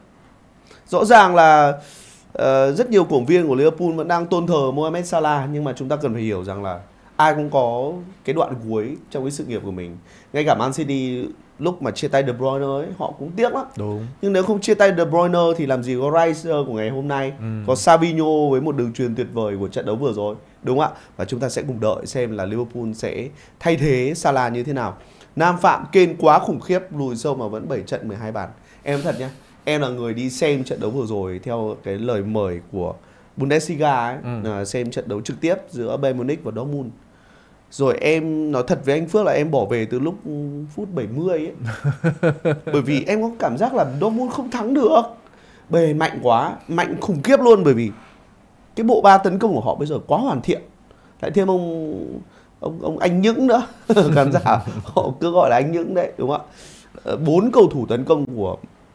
Rõ ràng là uh, rất nhiều cổ động viên của Liverpool vẫn đang tôn thờ Mohamed Salah, nhưng mà chúng ta cần phải hiểu rằng là ai cũng có cái đoạn cuối trong cái sự nghiệp của mình. Ngay cả Man City lúc mà chia tay De Bruyne ấy, họ cũng tiếc lắm. Đúng. Nhưng nếu không chia tay De Bruyne thì làm gì có Rice của ngày hôm nay, ừ. có Savinho với một đường truyền tuyệt vời của trận đấu vừa rồi, đúng không ạ? Và chúng ta sẽ cùng đợi xem là Liverpool sẽ thay thế Salah như thế nào. Nam Phạm Kane quá khủng khiếp, lùi sâu mà vẫn bảy trận mười hai bàn. Em thật nhá, em là người đi xem trận đấu vừa rồi theo cái lời mời của Bundesliga ấy, ừ. xem trận đấu trực tiếp giữa Bayern Munich và Dortmund. Rồi em nói thật với anh Phước là em bỏ về từ lúc phút bảy mươi ấy. Bởi vì em có cảm giác là Dortmund không thắng được. Bề mạnh quá, mạnh khủng khiếp luôn. Bởi vì cái bộ ba tấn công của họ bây giờ quá hoàn thiện. Lại thêm ông ông ông anh Những nữa. Khán giả họ cứ gọi là anh Những đấy, đúng không ạ? Bốn cầu thủ tấn công của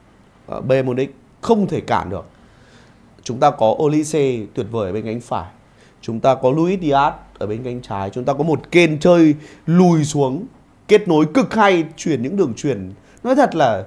Bayern Munich không thể cản được. Chúng ta có Olise tuyệt vời ở bên cánh phải, chúng ta có Luis Diaz ở bên cánh trái, chúng ta có một Kane chơi lùi xuống, kết nối cực hay, chuyển những đường truyền. Nói thật là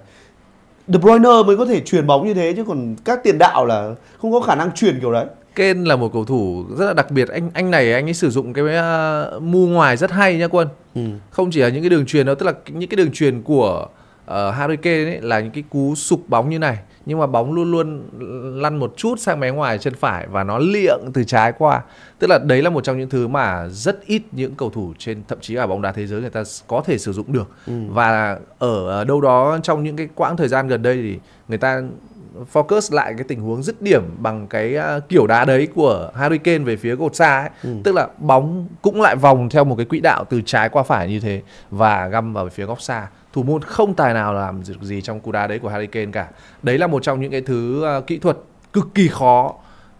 De Bruyne mới có thể truyền bóng như thế, chứ còn các tiền đạo là không có khả năng truyền kiểu đấy. Kane là một cầu thủ rất là đặc biệt. Anh anh này anh ấy sử dụng cái uh, mu ngoài rất hay nha Quân. Ừ. Không chỉ là những cái đường truyền đâu, tức là những cái đường truyền của uh, Harry Kane ấy là những cái cú sụp bóng như này, nhưng mà bóng luôn luôn lăn một chút sang mé ngoài chân phải và nó liệng từ trái qua. Tức là đấy là một trong những thứ mà rất ít những cầu thủ trên, thậm chí ở bóng đá thế giới người ta có thể sử dụng được. Ừ. Và ở đâu đó trong những cái quãng thời gian gần đây thì người ta focus lại cái tình huống dứt điểm bằng cái kiểu đá đấy của Harry Kane về phía cột xa ấy. Ừ. Tức là bóng cũng lại vòng theo một cái quỹ đạo từ trái qua phải như thế và găm vào phía góc xa. Thủ môn không tài nào làm được gì trong cú đá đấy của Harry Kane cả. Đấy là một trong những cái thứ uh, kỹ thuật cực kỳ khó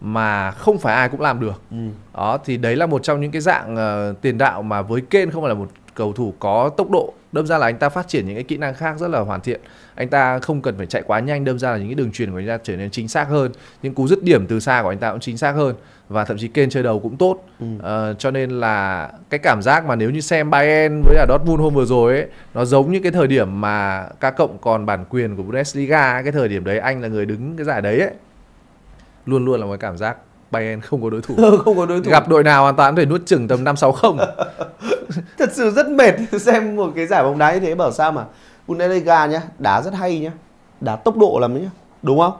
mà không phải ai cũng làm được. Ừ. Đó, thì đấy là một trong những cái dạng uh, tiền đạo mà với Kane không phải là một cầu thủ có tốc độ, đâm ra là anh ta phát triển những cái kỹ năng khác rất là hoàn thiện. Anh ta không cần phải chạy quá nhanh, đâm ra là những cái đường truyền của anh ta trở nên chính xác hơn, những cú dứt điểm từ xa của anh ta cũng chính xác hơn, và thậm chí Kane chơi đầu cũng tốt. Ừ. Uh, cho nên là cái cảm giác mà nếu như xem Bayern với cả Dortmund hôm vừa rồi ấy, nó giống như cái thời điểm mà K Cộng còn bản quyền của Bundesliga, cái thời điểm đấy anh là người đứng cái giải đấy ấy, luôn luôn là một cái cảm giác Bayern không có đối thủ. Không có đối thủ. Gặp đội nào hoàn toàn có thể nuốt chửng tầm năm sáu không. Thật sự rất mệt xem một cái giải bóng đá như thế. Bảo sao mà Bundesliga nhá, đá rất hay nhá, đá tốc độ lắm nhá, đúng không?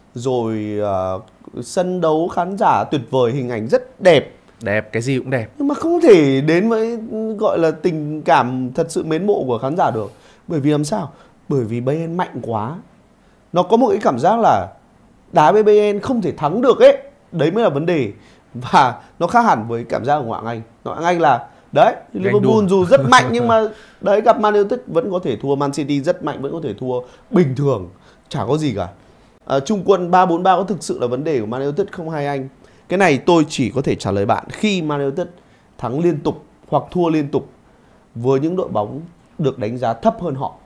Rồi uh, sân đấu khán giả tuyệt vời, hình ảnh rất đẹp. Đẹp, cái gì cũng đẹp. Nhưng mà không thể đến với gọi là tình cảm thật sự mến mộ của khán giả được. Bởi vì làm sao? Bởi vì Bayern mạnh quá. Nó có một cái cảm giác là đá với Bayern không thể thắng được ấy. Đấy mới là vấn đề. Và nó khác hẳn với cảm giác của ngoại hạng Anh. Ngoại hạng Anh là Đấy, Ganh Liverpool đua. dù rất mạnh nhưng mà đấy gặp Man United vẫn có thể thua, Man City rất mạnh vẫn có thể thua bình thường, chả có gì cả. À, Trung quân ba bốn ba có thực sự là vấn đề của Man United không hay anh? Cái này tôi chỉ có thể trả lời bạn khi Man United thắng liên tục hoặc thua liên tục với những đội bóng được đánh giá thấp hơn họ.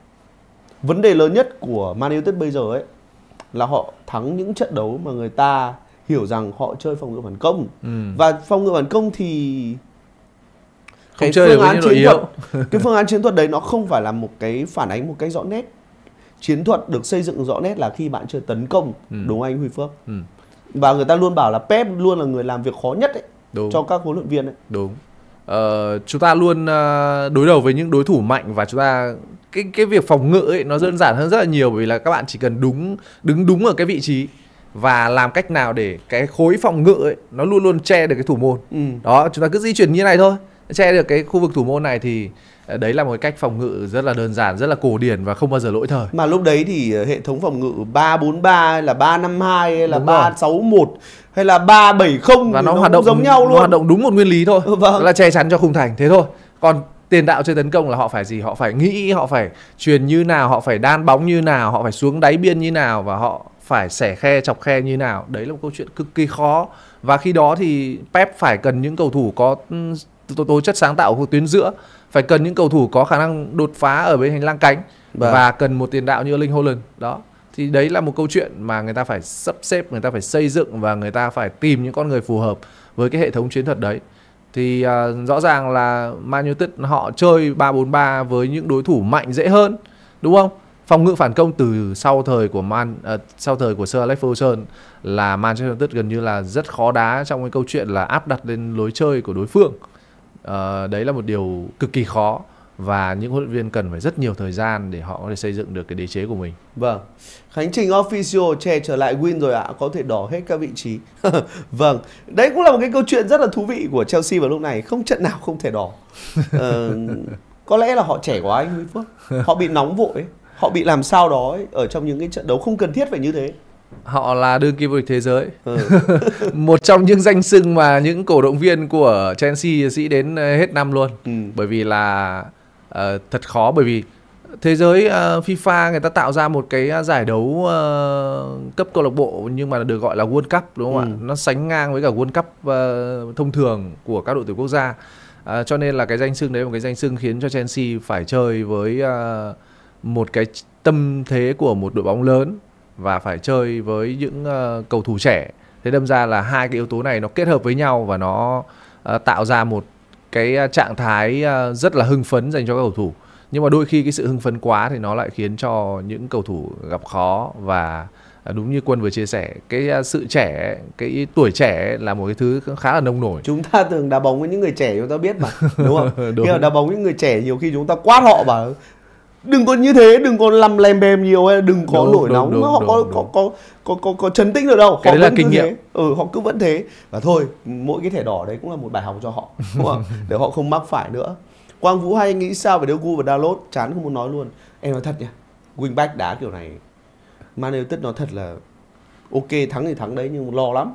Vấn đề lớn nhất của Man United bây giờ ấy là họ thắng những trận đấu mà người ta hiểu rằng họ chơi phòng ngự phản công. Ừ. Và phòng ngự phản công thì Không cái chơi được phương với án những đội chiến yếu. thuật, cái phương án chiến thuật đấy nó không phải là một cái phản ánh một cách rõ nét. Chiến thuật được xây dựng rõ nét là khi bạn chơi tấn công, Ừ. đúng không anh Huy Phước? Ừ. Và người ta luôn bảo là Pep luôn là người làm việc khó nhất ấy, Đúng. cho các huấn luyện viên ấy. Đúng. Ờ, chúng ta luôn ờ, đối đầu với những đối thủ mạnh và chúng ta cái cái việc phòng ngự ấy nó đơn giản hơn rất là nhiều, bởi vì là các bạn chỉ cần đúng đứng đúng ở cái vị trí và làm cách nào để cái khối phòng ngự ấy nó luôn luôn che được cái thủ môn. Ừ. Đó, chúng ta cứ di chuyển như này thôi, che được cái khu vực thủ môn này thì ờ, đấy là một cái cách phòng ngự rất là đơn giản, rất là cổ điển và không bao giờ lỗi thời. Mà lúc đấy thì hệ thống phòng ngự ba bốn ba hay là ba năm hai hay là Đúng rồi. ba sáu một hay là ba bảy không Và thì nó, nó hoạt cũng động giống nhau nó luôn. hoạt động đúng một nguyên lý thôi. Ừ, vâng. Đó là che chắn cho khung thành thế thôi. Còn tiền đạo chơi tấn công là họ phải gì? Họ phải nghĩ, họ phải truyền như nào, họ phải đan bóng như nào, họ phải xuống đáy biên như nào và họ phải xẻ khe chọc khe như nào. Đấy là một câu chuyện cực kỳ khó. Và khi đó thì Pep phải cần những cầu thủ có tố, tố chất sáng tạo của tuyến giữa, phải cần những cầu thủ có khả năng đột phá ở bên hành lang cánh. Vâng. Và cần một tiền đạo như Erling Haaland. Đó. Thì đấy là một câu chuyện mà người ta phải sắp xếp, người ta phải xây dựng và người ta phải tìm những con người phù hợp với cái hệ thống chiến thuật đấy. Thì uh, rõ ràng là Man United họ chơi ba bốn ba với những đối thủ mạnh dễ hơn, đúng không? Phòng ngự phản công từ sau thời của Man uh, sau thời của Sir Alex Ferguson là Manchester United gần như là rất khó đá trong cái câu chuyện là áp đặt lên lối chơi của đối phương. Uh, đấy là một điều cực kỳ khó và những huấn luyện viên cần phải rất nhiều thời gian để họ có thể xây dựng được cái đế chế của mình. Vâng. Khánh Trình Official che trở lại win rồi ạ, có thể đỏ hết các vị trí. Vâng, đấy cũng là một cái câu chuyện rất là thú vị của Chelsea vào lúc này, không trận nào không thể đỏ. Ờ, có lẽ là họ trẻ quá anh Huy Phước, họ bị nóng vội ấy. Họ bị làm sao đó ấy, ở trong những cái trận đấu không cần thiết phải như thế. Họ là đương kim vô địch thế giới. Ừ. Một trong những danh xưng mà những cổ động viên của Chelsea sĩ đến hết năm luôn. Ừ. Bởi vì là uh, thật khó, bởi vì thế giới uh, FIFA người ta tạo ra một cái giải đấu uh, cấp câu lạc bộ nhưng mà được gọi là World Cup, đúng không Ừ. ạ? Nó sánh ngang với cả World Cup uh, thông thường của các đội tuyển quốc gia. Uh, cho nên là cái danh xưng đấy là một cái danh xưng khiến cho Chelsea phải chơi với uh, một cái tâm thế của một đội bóng lớn và phải chơi với những uh, cầu thủ trẻ. Thế đâm ra là hai cái yếu tố này nó kết hợp với nhau và nó uh, tạo ra một cái trạng thái uh, rất là hưng phấn dành cho các cầu thủ. Nhưng mà đôi khi cái sự hưng phấn quá thì nó lại khiến cho những cầu thủ gặp khó. Và uh, đúng như Quân vừa chia sẻ, cái uh, sự trẻ, cái tuổi trẻ là một cái thứ khá là nông nổi. Chúng ta thường đá bóng với những người trẻ chúng ta biết mà, đúng không? Đúng. Khi mà đá bóng với những người trẻ nhiều khi chúng ta quát họ bảo đừng có như thế, đừng có lăm lem bem nhiều hay đừng có Đúng, nổi đúng, nóng. đúng, họ đúng, có, đúng. có có có có có trấn tĩnh được đâu. Cái Họ đấy là vẫn kinh cứ nghiệm. thế. Ừ, họ cứ vẫn thế. Và thôi, mỗi cái thẻ đỏ đấy cũng là một bài học cho họ, đúng không? Để họ không mắc phải nữa. Quang Vũ hay nghĩ sao về Dogu và Dalot? Chán không muốn nói luôn. Em nói thật nha, wingback đá kiểu này Man United nói thật là ok, thắng thì thắng đấy nhưng lo lắm.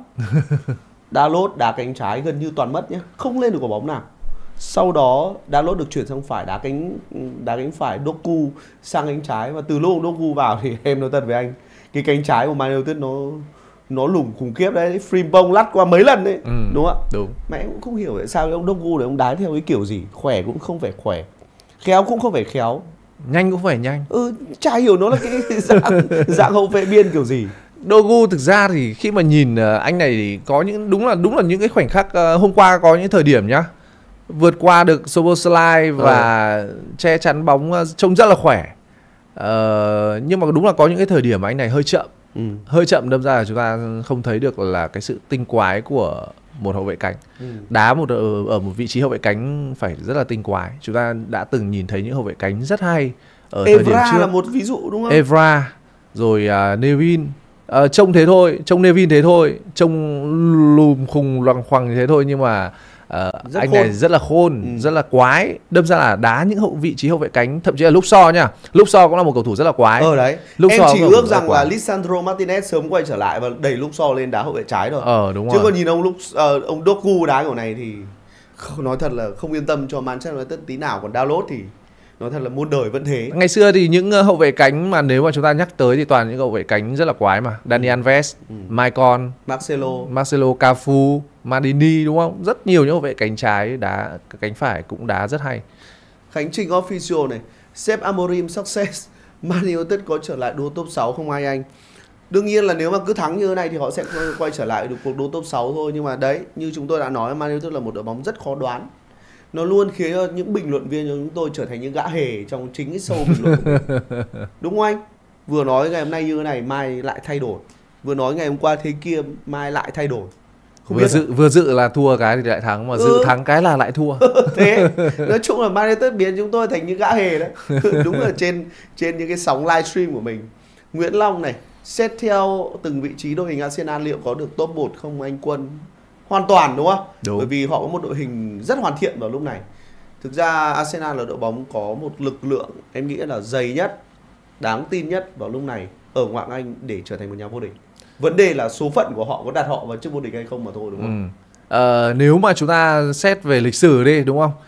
Dalot đá cánh trái gần như toàn mất nhé, không lên được quả bóng nào. Sau đó Dalot được chuyển sang phải, đá cánh đá cánh phải Doku sang cánh trái, và từ lúc Doku vào thì em nói thật với anh, cái cánh trái của Man United nó nó lủng khủng khiếp đấy. Frimpong lắt qua mấy lần đấy, Ừ, đúng không ạ? đúng. Mẹ cũng không hiểu tại sao ông Doku này ông đá theo cái kiểu gì, khỏe cũng không phải khỏe, khéo cũng không phải khéo, Nhanh cũng phải nhanh. ừ chả hiểu nó là cái dạng dạng hậu vệ biên kiểu gì. Dogu thực ra thì khi mà nhìn uh, anh này thì có những đúng là đúng là những cái khoảnh khắc uh, hôm qua có những thời điểm nhá, vượt qua được Szoboszlai và ừ. che chắn bóng uh, trông rất là khỏe. Uh, nhưng mà đúng là có những cái thời điểm anh này hơi chậm. Ừ. Hơi chậm đâm ra là chúng ta không thấy được là cái sự tinh quái của một hậu vệ cánh. Ừ. Đá một ở, ở một vị trí hậu vệ cánh phải rất là tinh quái. Chúng ta đã từng nhìn thấy những hậu vệ cánh rất hay ở thời điểm Evra trước. là một ví dụ đúng không? Evra rồi uh, Nevin uh, trông thế thôi, trông Nevin thế thôi, trông lùm khùng loằng khoằng thế thôi, nhưng mà uh, anh khôn. này rất là khôn, Ừ. rất là quái. Đâm ra là đá những hậu vị trí hậu vệ cánh, thậm chí là lúc so nha, lúc so cũng là một cầu thủ rất là quái. Ờ đấy, Lúc em so chỉ cũng là ước rất là rằng là quái. Lisandro Martinez sớm quay trở lại và đẩy lúc so lên đá hậu vệ trái rồi. Ờ đúng Chứ rồi. còn nhìn ông lúc uh, ông Doku đá kiểu này thì Không, nói thật là không yên tâm cho Manchester United tí nào, còn Dalot thì nói thật là muôn đời vẫn thế. Ngày xưa thì những hậu vệ cánh mà nếu mà chúng ta nhắc tới thì toàn những hậu vệ cánh rất là quái mà. Dani Alves, ừ. Maicon, Marcelo, Marcelo, Cafu, Maldini đúng không? Rất nhiều những hậu vệ cánh trái đá, cánh phải cũng đá rất hay. Khánh Trình Official này, Sếp Amorim success, Man United có trở lại đua top sáu không ai anh? Đương nhiên là nếu mà cứ thắng như thế này thì họ sẽ quay trở lại được cuộc đua top sáu thôi. Nhưng mà đấy, như chúng tôi đã nói, Man United là một đội bóng rất khó đoán. Nó luôn khiến những bình luận viên như chúng tôi trở thành những gã hề trong chính cái show bình luận. Đúng không anh? Vừa nói ngày hôm nay như thế này, mai lại thay đổi. Vừa nói ngày hôm qua thế kia, mai lại thay đổi. Không vừa dự vừa dự là thua cái thì lại thắng, mà ừ. dự thắng cái là lại thua. Thế nói chung là Man United biến chúng tôi thành những gã hề đấy. Đúng là trên trên những cái sóng livestream của mình. Nguyễn Long này, xét theo từng vị trí đội hình Arsenal liệu có được top một không anh Quân? Hoàn toàn đúng không? Đúng. Bởi vì họ có một đội hình rất hoàn thiện vào lúc này. Thực ra Arsenal là đội bóng có một lực lượng em nghĩ là dày nhất, đáng tin nhất vào lúc này ở ngoại hạng Anh để trở thành một nhà vô địch. Vấn đề là số phận của họ có đặt họ vào chức vô địch hay không mà thôi, đúng không? Ừ. Ờ, nếu mà chúng ta xét về lịch sử đi, đúng không?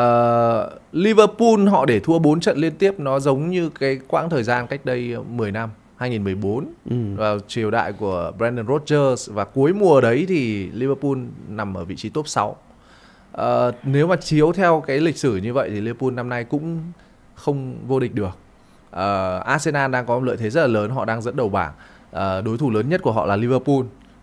Ờ, Liverpool họ để thua bốn trận liên tiếp nó giống như cái quãng thời gian cách đây mười năm, hai nghìn mười bốn, ừ. vào triều đại của Brendan Rodgers, và cuối mùa đấy thì Liverpool nằm ở vị trí top sáu. Ờ, nếu mà chiếu theo cái lịch sử như vậy thì Liverpool năm nay cũng không vô địch được. Ờ, Arsenal đang có một lợi thế rất là lớn, họ đang dẫn đầu bảng. Ờ, đối thủ lớn nhất của họ là Liverpool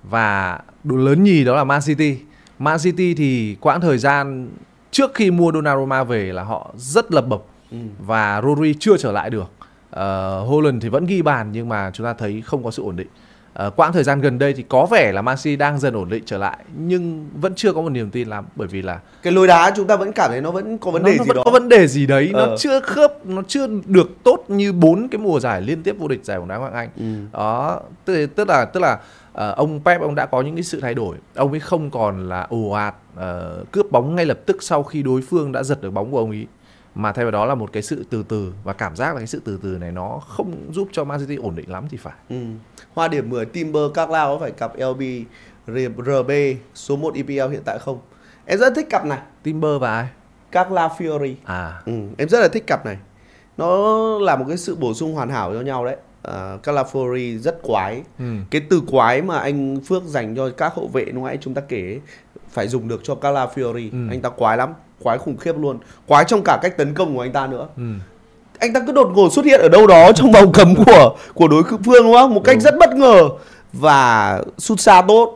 và đối lớn nhì đó là Man City. Man City thì quãng thời gian trước khi mua Donnarumma về là họ rất lập bập, ừ. và Rodri chưa trở lại được. Uh, Haaland thì vẫn ghi bàn nhưng mà chúng ta thấy không có sự ổn định. Uh, quãng thời gian gần đây thì có vẻ là Man City đang dần ổn định trở lại, nhưng vẫn chưa có một niềm tin lắm, bởi vì là cái lối đá chúng ta vẫn cảm thấy nó vẫn có vấn đề nó, nó gì vẫn đó. có vấn đề gì đấy, ờ. nó chưa khớp, nó chưa được tốt như bốn cái mùa giải liên tiếp vô địch giải bóng đá Ngoại hạng Anh. Ừ. Đó, tức, tức là tức là uh, ông Pep ông đã có những cái sự thay đổi, ông ấy không còn là ồ ạt uh, cướp bóng ngay lập tức sau khi đối phương đã giật được bóng của ông ấy, mà thay vào đó là một cái sự từ từ, và cảm giác là cái sự từ từ này nó không giúp cho Man City ổn định lắm thì phải. Ừ. Hoa điểm mười, Timber Carlisle có phải cặp L B R B số một E P L hiện tại không? Em rất thích cặp này. Timber và ai? Calafiori. À. Ừ, em rất là thích cặp này. Nó là một cái sự bổ sung hoàn hảo cho nhau đấy. Uh, Calafiori rất quái. Ừ. Cái từ quái mà anh Phước dành cho các hậu vệ lúc nãy chúng ta kể phải dùng được cho Calafiori. Ừ. Anh ta quái lắm, quái khủng khiếp luôn. Quái trong cả cách tấn công của anh ta nữa. Ừ. Anh ta cứ đột ngột xuất hiện ở đâu đó trong vòng cấm của của đối phương, đúng không? Một cách đúng. rất bất ngờ, và sút xa tốt,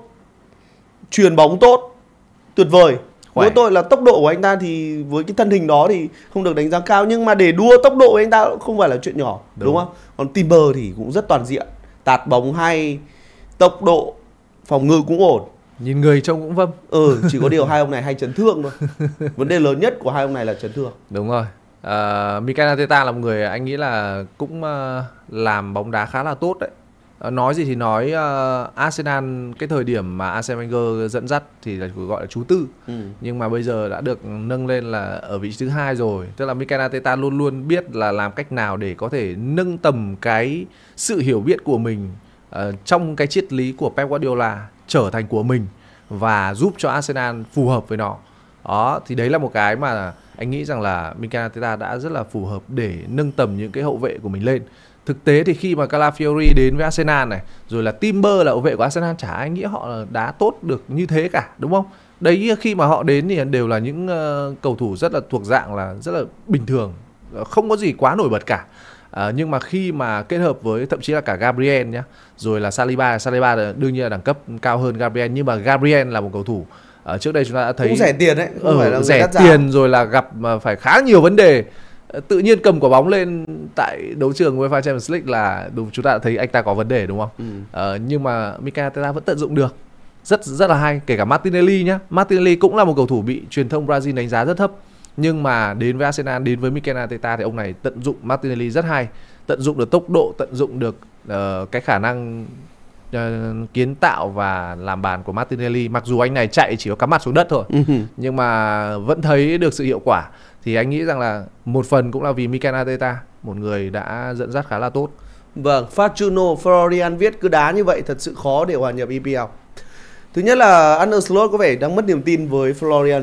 chuyền bóng tốt, tuyệt vời. Mỗi tội là tốc độ của anh ta thì với cái thân hình đó thì không được đánh giá cao, nhưng mà để đua tốc độ của anh ta cũng không phải là chuyện nhỏ, đúng, đúng không? Còn Timber thì cũng rất toàn diện, tạt bóng hay, tốc độ, phòng ngự cũng ổn. Nhìn người trông cũng vâm. Ừ, chỉ có điều hai ông này hay chấn thương thôi. Vấn đề lớn nhất của hai ông này là chấn thương. Đúng rồi. Uh, Mikel Arteta là một người anh nghĩ là cũng uh, làm bóng đá khá là tốt đấy. Uh, nói gì thì nói, uh, Arsenal cái thời điểm mà Arsene Wenger dẫn dắt thì là gọi là chú tư, ừ. nhưng mà bây giờ đã được nâng lên là ở vị trí thứ hai rồi. Tức là Mikel Arteta luôn luôn biết là làm cách nào để có thể nâng tầm cái sự hiểu biết của mình uh, trong cái triết lý của Pep Guardiola trở thành của mình và giúp cho Arsenal phù hợp với nó. Đó, thì đấy là một cái mà anh nghĩ rằng là Mikel Arteta đã rất là phù hợp để nâng tầm những cái hậu vệ của mình lên. Thực tế thì khi mà Calafiori đến với Arsenal này, rồi là Timber là hậu vệ của Arsenal, chả ai nghĩ họ đá tốt được như thế cả, đúng không? Đấy, khi mà họ đến thì đều là những uh, cầu thủ rất là thuộc dạng là rất là bình thường, không có gì quá nổi bật cả. À, nhưng mà khi mà kết hợp với thậm chí là cả Gabriel nhá, rồi là Saliba, Saliba là đương nhiên là đẳng cấp cao hơn Gabriel, nhưng mà Gabriel là một cầu thủ à, trước đây chúng ta đã thấy cũng rẻ tiền đấy, không ừ, phải là rẻ tiền rồi là gặp mà phải khá nhiều vấn đề. Tự nhiên cầm quả bóng lên tại đấu trường UEFA Champions League là đúng, chúng ta đã thấy anh ta có vấn đề, đúng không? Ừ. À, nhưng mà Mikel Arteta vẫn tận dụng được rất rất là hay. Kể cả Martinelli nhá, Martinelli cũng là một cầu thủ bị truyền thông Brazil đánh giá rất thấp, nhưng mà đến với Arsenal, đến với Mikel Arteta thì ông này tận dụng Martinelli rất hay, tận dụng được tốc độ, tận dụng được uh, cái khả năng uh, kiến tạo và làm bàn của Martinelli. Mặc dù anh này chạy chỉ có cắm mặt xuống đất thôi, uh-huh. nhưng mà vẫn thấy được sự hiệu quả. Thì anh nghĩ rằng là một phần cũng là vì Mikel Arteta, một người đã dẫn dắt khá là tốt. Vâng, Fortuno Florian viết cứ đá như vậy thật sự khó để hòa nhập E P L. Thứ nhất là Arne Slot có vẻ đang mất niềm tin với Florian viết.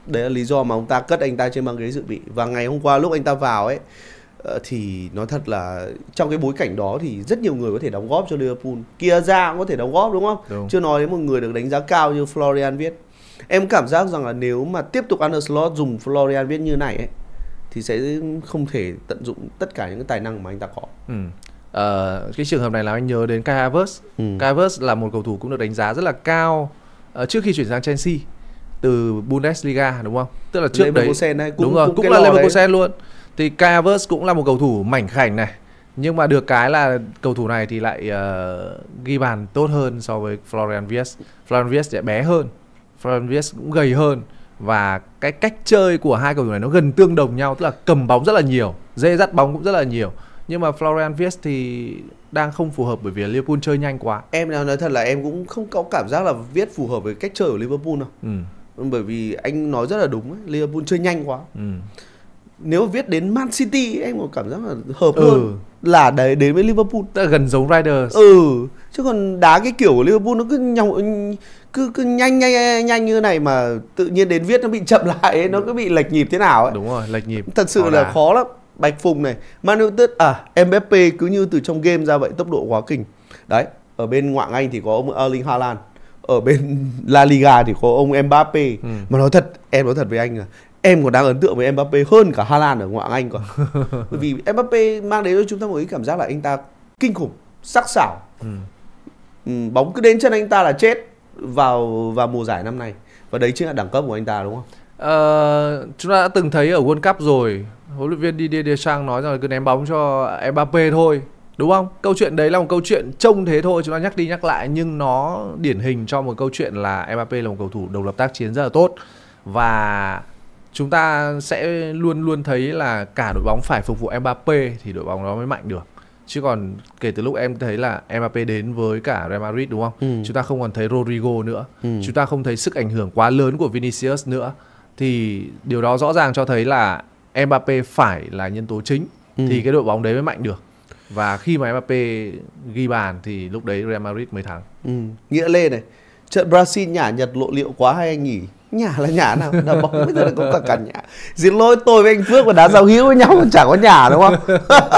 Đấy là lý do mà ông ta cất anh ta trên băng ghế dự bị. Và ngày hôm qua lúc anh ta vào ấy thì nói thật là trong cái bối cảnh đó thì rất nhiều người có thể đóng góp cho Liverpool. Kia ra cũng có thể đóng góp đúng không? Đúng. Chưa nói đến một người được đánh giá cao như Florian Wirtz. Em cảm giác rằng là nếu mà tiếp tục Arne Slot dùng Florian Wirtz như này ấy, thì sẽ không thể tận dụng tất cả những cái tài năng mà anh ta có. Ừ. Ờ, cái trường hợp này làm anh nhớ đến Kai Havertz. ừ. Kai Havertz là một cầu thủ cũng được đánh giá rất là cao uh, trước khi chuyển sang Chelsea từ Bundesliga đúng không? Tức là trước Leverkusen đấy này, cũng, đúng rồi, cũng, cũng là Leverkusen luôn. Thì Kai Havertz cũng là một cầu thủ mảnh khảnh này, nhưng mà được cái là cầu thủ này thì lại uh, ghi bàn tốt hơn so với Florian Wirtz. Florian Wirtz sẽ bé hơn, Florian Wirtz cũng gầy hơn, và cái cách chơi của hai cầu thủ này nó gần tương đồng nhau, tức là cầm bóng rất là nhiều, dễ dắt bóng cũng rất là nhiều. Nhưng mà Florian Wirtz thì đang không phù hợp bởi vì Liverpool chơi nhanh quá. Em nói thật là em cũng không có cảm giác là Wirtz phù hợp với cách chơi của Liverpool đâu. Ừ. Bởi vì anh nói rất là đúng ấy, Liverpool chơi nhanh quá. Ừ. Nếu viết đến Man City em có cảm giác là hợp ừ. hơn là đấy đến với Liverpool. Tức là gần giống Riders. Ừ. Chứ còn đá cái kiểu của Liverpool nó cứ nhau cứ cứ nhanh nhanh nhanh như này mà tự nhiên đến viết nó bị chậm lại ấy, nó cứ bị lệch nhịp thế nào ấy. Đúng rồi, lệch nhịp. Thật sự khó là đá. Khó lắm. Bạch Phùng này, Man United à, Mbappé cứ như từ trong game ra vậy, tốc độ quá kinh. Đấy, ở bên ngoại Anh thì có ông Erling Haaland, ở bên La Liga thì có ông Mbappé. Ừ. Mà nói thật, em nói thật với anh là em còn đang ấn tượng với Mbappé hơn cả Haaland ở ngoại Anh còn. Bởi vì Mbappé mang đến cho chúng ta một cái cảm giác là anh ta kinh khủng, sắc sảo. Ừ. Ừ, bóng cứ đến chân anh ta là chết vào vào mùa giải năm nay. Và đấy chính là đẳng cấp của anh ta đúng không? Ờ, chúng ta đã từng thấy ở World Cup rồi, huấn luyện viên Didier Deschamps nói rằng là cứ ném bóng cho Mbappé thôi, đúng không? Câu chuyện đấy là một câu chuyện trông thế thôi, chúng ta nhắc đi nhắc lại, nhưng nó điển hình cho một câu chuyện là Mbappé là một cầu thủ độc lập tác chiến rất là tốt. Và chúng ta sẽ luôn luôn thấy là cả đội bóng phải phục vụ Mbappé thì đội bóng đó mới mạnh được. Chứ còn kể từ lúc em thấy là Mbappé đến với cả Real Madrid đúng không? Ừ. Chúng ta không còn thấy Rodrigo nữa. Ừ. Chúng ta không thấy sức ảnh hưởng quá lớn của Vinicius nữa. Thì điều đó rõ ràng cho thấy là Mbappé phải là nhân tố chính. Ừ. Thì cái đội bóng đấy mới mạnh được. Và khi mà Mbappé ghi bàn thì lúc đấy Real Madrid mới thắng. Ừ. Nghĩa Lê này, trận Brazil nhả Nhật lộ liễu quá hay anh nhỉ? Nhả là nhả nào, đá bóng bây giờ là có cả cả nhả. Xin lỗi, tôi với anh Phước và đá giao hữu với nhau còn chả có nhả đúng không?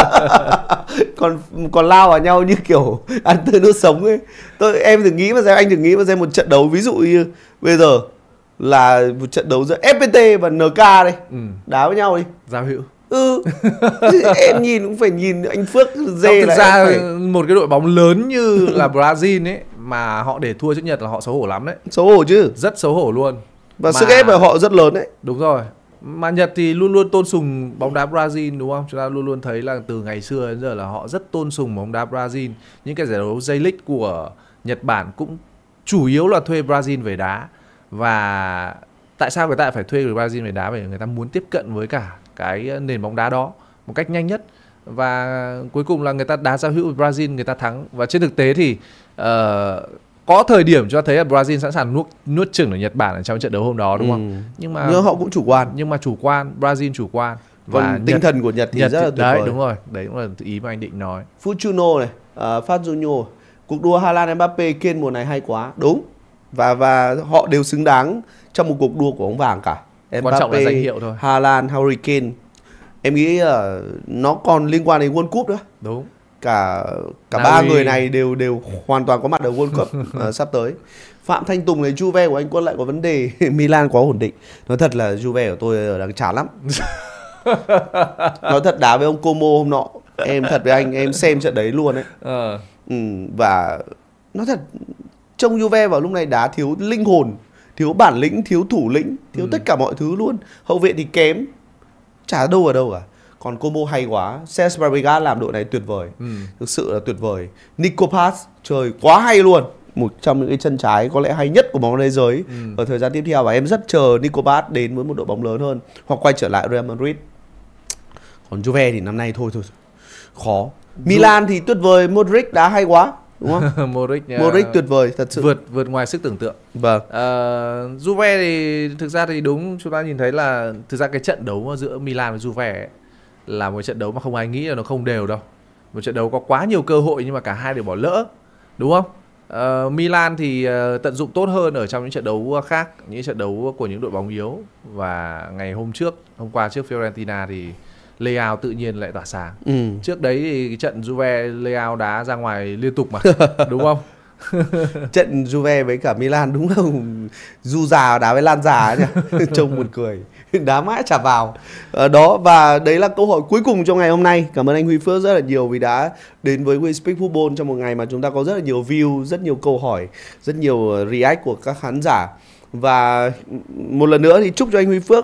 còn còn lao vào nhau như kiểu ăn tươi nuốt sống ấy. Tôi em đừng nghĩ mà xem, anh đừng nghĩ mà xem một trận đấu ví dụ như bây giờ là một trận đấu giữa ép pê tê và en ca đây, ừ. đá với nhau đi. Giao hữu. Ừ. Em nhìn cũng phải nhìn anh Phước dê lại. Thực ra phải... một cái đội bóng lớn như là Brazil ấy mà họ để thua trước Nhật là họ xấu hổ lắm đấy. Xấu hổ chứ. Rất xấu hổ luôn. Và mà... sức ép của họ rất lớn đấy. Đúng rồi. Mà Nhật thì luôn luôn tôn sùng bóng đá Brazil đúng không? Chúng ta luôn luôn thấy là từ ngày xưa đến giờ là họ rất tôn sùng bóng đá Brazil. Những cái giải đấu J-League của Nhật Bản cũng chủ yếu là thuê Brazil về đá. Và tại sao người ta phải thuê Brazil về đá? Bởi vì người ta muốn tiếp cận với cả cái nền bóng đá đó một cách nhanh nhất. Và cuối cùng là người ta đá giao hữu với Brazil, người ta thắng. Và trên thực tế thì uh, có thời điểm cho thấy là Brazil sẵn sàng nuốt nuốt chửng ở Nhật Bản ở trong trận đấu hôm đó đúng không? Ừ. Nhưng mà nhưng họ cũng chủ quan. Nhưng mà chủ quan, Brazil chủ quan. Và Còn tinh Nhật, thần của Nhật thì Nhật rất là tuyệt đấy, vời. Đúng rồi, đấy cũng là ý mà anh định nói. Fuchuno này, uh, Phát Junior, cuộc đua Haaland Mbappé Kane mùa này hay quá, đúng. Và và họ đều xứng đáng trong một cuộc đua của bóng vàng cả. Mbappé, quan trọng là danh hiệu thôi. Haaland, Harry Kane. Em nghĩ uh, nó còn liên quan đến World Cup nữa. Đúng. Cả cả ba người này đều đều hoàn toàn có mặt ở World Cup uh, sắp tới. Phạm Thanh Tùng này, Juve của anh Quân lại có vấn đề. Milan quá ổn định. Nói thật là Juve của tôi đang chán lắm. Nói thật, đá với ông Como hôm nọ, em thật với anh, em xem trận đấy luôn đấy. Ờ. Ừ, và nói thật, trông Juve vào lúc này đá thiếu linh hồn, thiếu bản lĩnh, thiếu thủ lĩnh, thiếu ừ. tất cả mọi thứ luôn. Hậu vệ thì kém, chả đâu ở đâu cả. Còn Como hay quá, Cesc Fabregas làm đội này tuyệt vời, ừ. thực sự là tuyệt vời. Nico Paz trời quá hay luôn, một trong những cái chân trái có lẽ hay nhất của bóng đá thế giới ừ. ở thời gian tiếp theo. Và em rất chờ Nico Paz đến với một đội bóng lớn hơn hoặc quay trở lại Real Madrid. Còn Juve thì năm nay thôi thôi khó. Milan thì tuyệt vời, Modric đá hay quá đúng không? Modric, uh, Modric tuyệt vời thật sự, vượt vượt ngoài sức tưởng tượng. Vâng. Uh, Juve thì thực ra thì đúng, chúng ta nhìn thấy là thực ra cái trận đấu giữa Milan và Juve ấy, là một trận đấu mà không ai nghĩ là nó không đều đâu. Một trận đấu có quá nhiều cơ hội nhưng mà cả hai đều bỏ lỡ, đúng không? Uh, Milan thì uh, tận dụng tốt hơn ở trong những trận đấu khác, những trận đấu của những đội bóng yếu. Và ngày hôm trước, hôm qua trước Fiorentina thì Leao tự nhiên lại tỏa sáng. ừ. Trước đấy thì cái trận Juve Leao đá ra ngoài liên tục mà đúng không? Trận Juve với cả Milan đúng không? Du già đá với Lan già nhỉ. Trông buồn cười, đá mãi chả vào. Ờ, đó, và đấy là câu hỏi cuối cùng trong ngày hôm nay. Cảm ơn anh Huy Phước rất là nhiều vì đã đến với We Speak Football trong một ngày mà chúng ta có rất là nhiều view, rất nhiều câu hỏi, rất nhiều react của các khán giả. Và một lần nữa thì chúc cho anh Huy Phước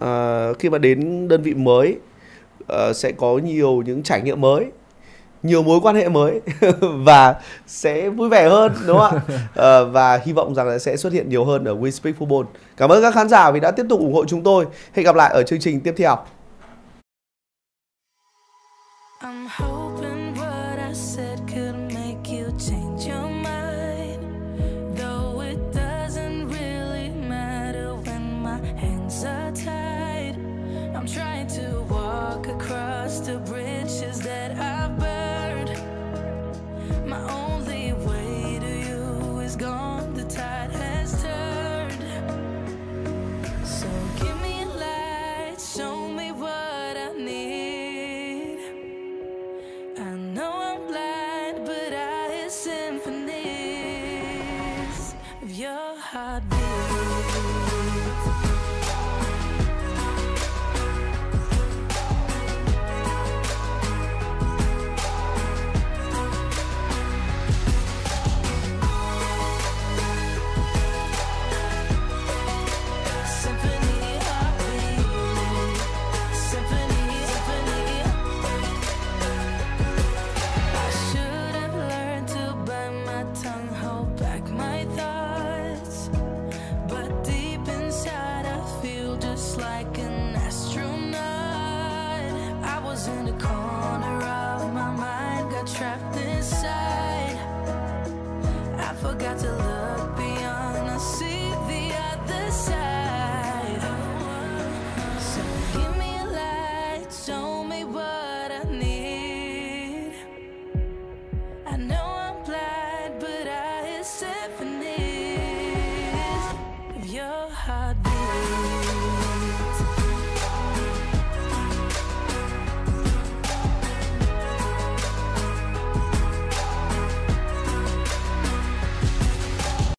uh, khi mà đến đơn vị mới uh, sẽ có nhiều những trải nghiệm mới, nhiều mối quan hệ mới và sẽ vui vẻ hơn, đúng không ạ? À, và hy vọng rằng là sẽ xuất hiện nhiều hơn ở We Speak Football. Cảm ơn các khán giả vì đã tiếp tục ủng hộ chúng tôi. Hẹn gặp lại ở chương trình tiếp theo. Trapped inside, I forgot to look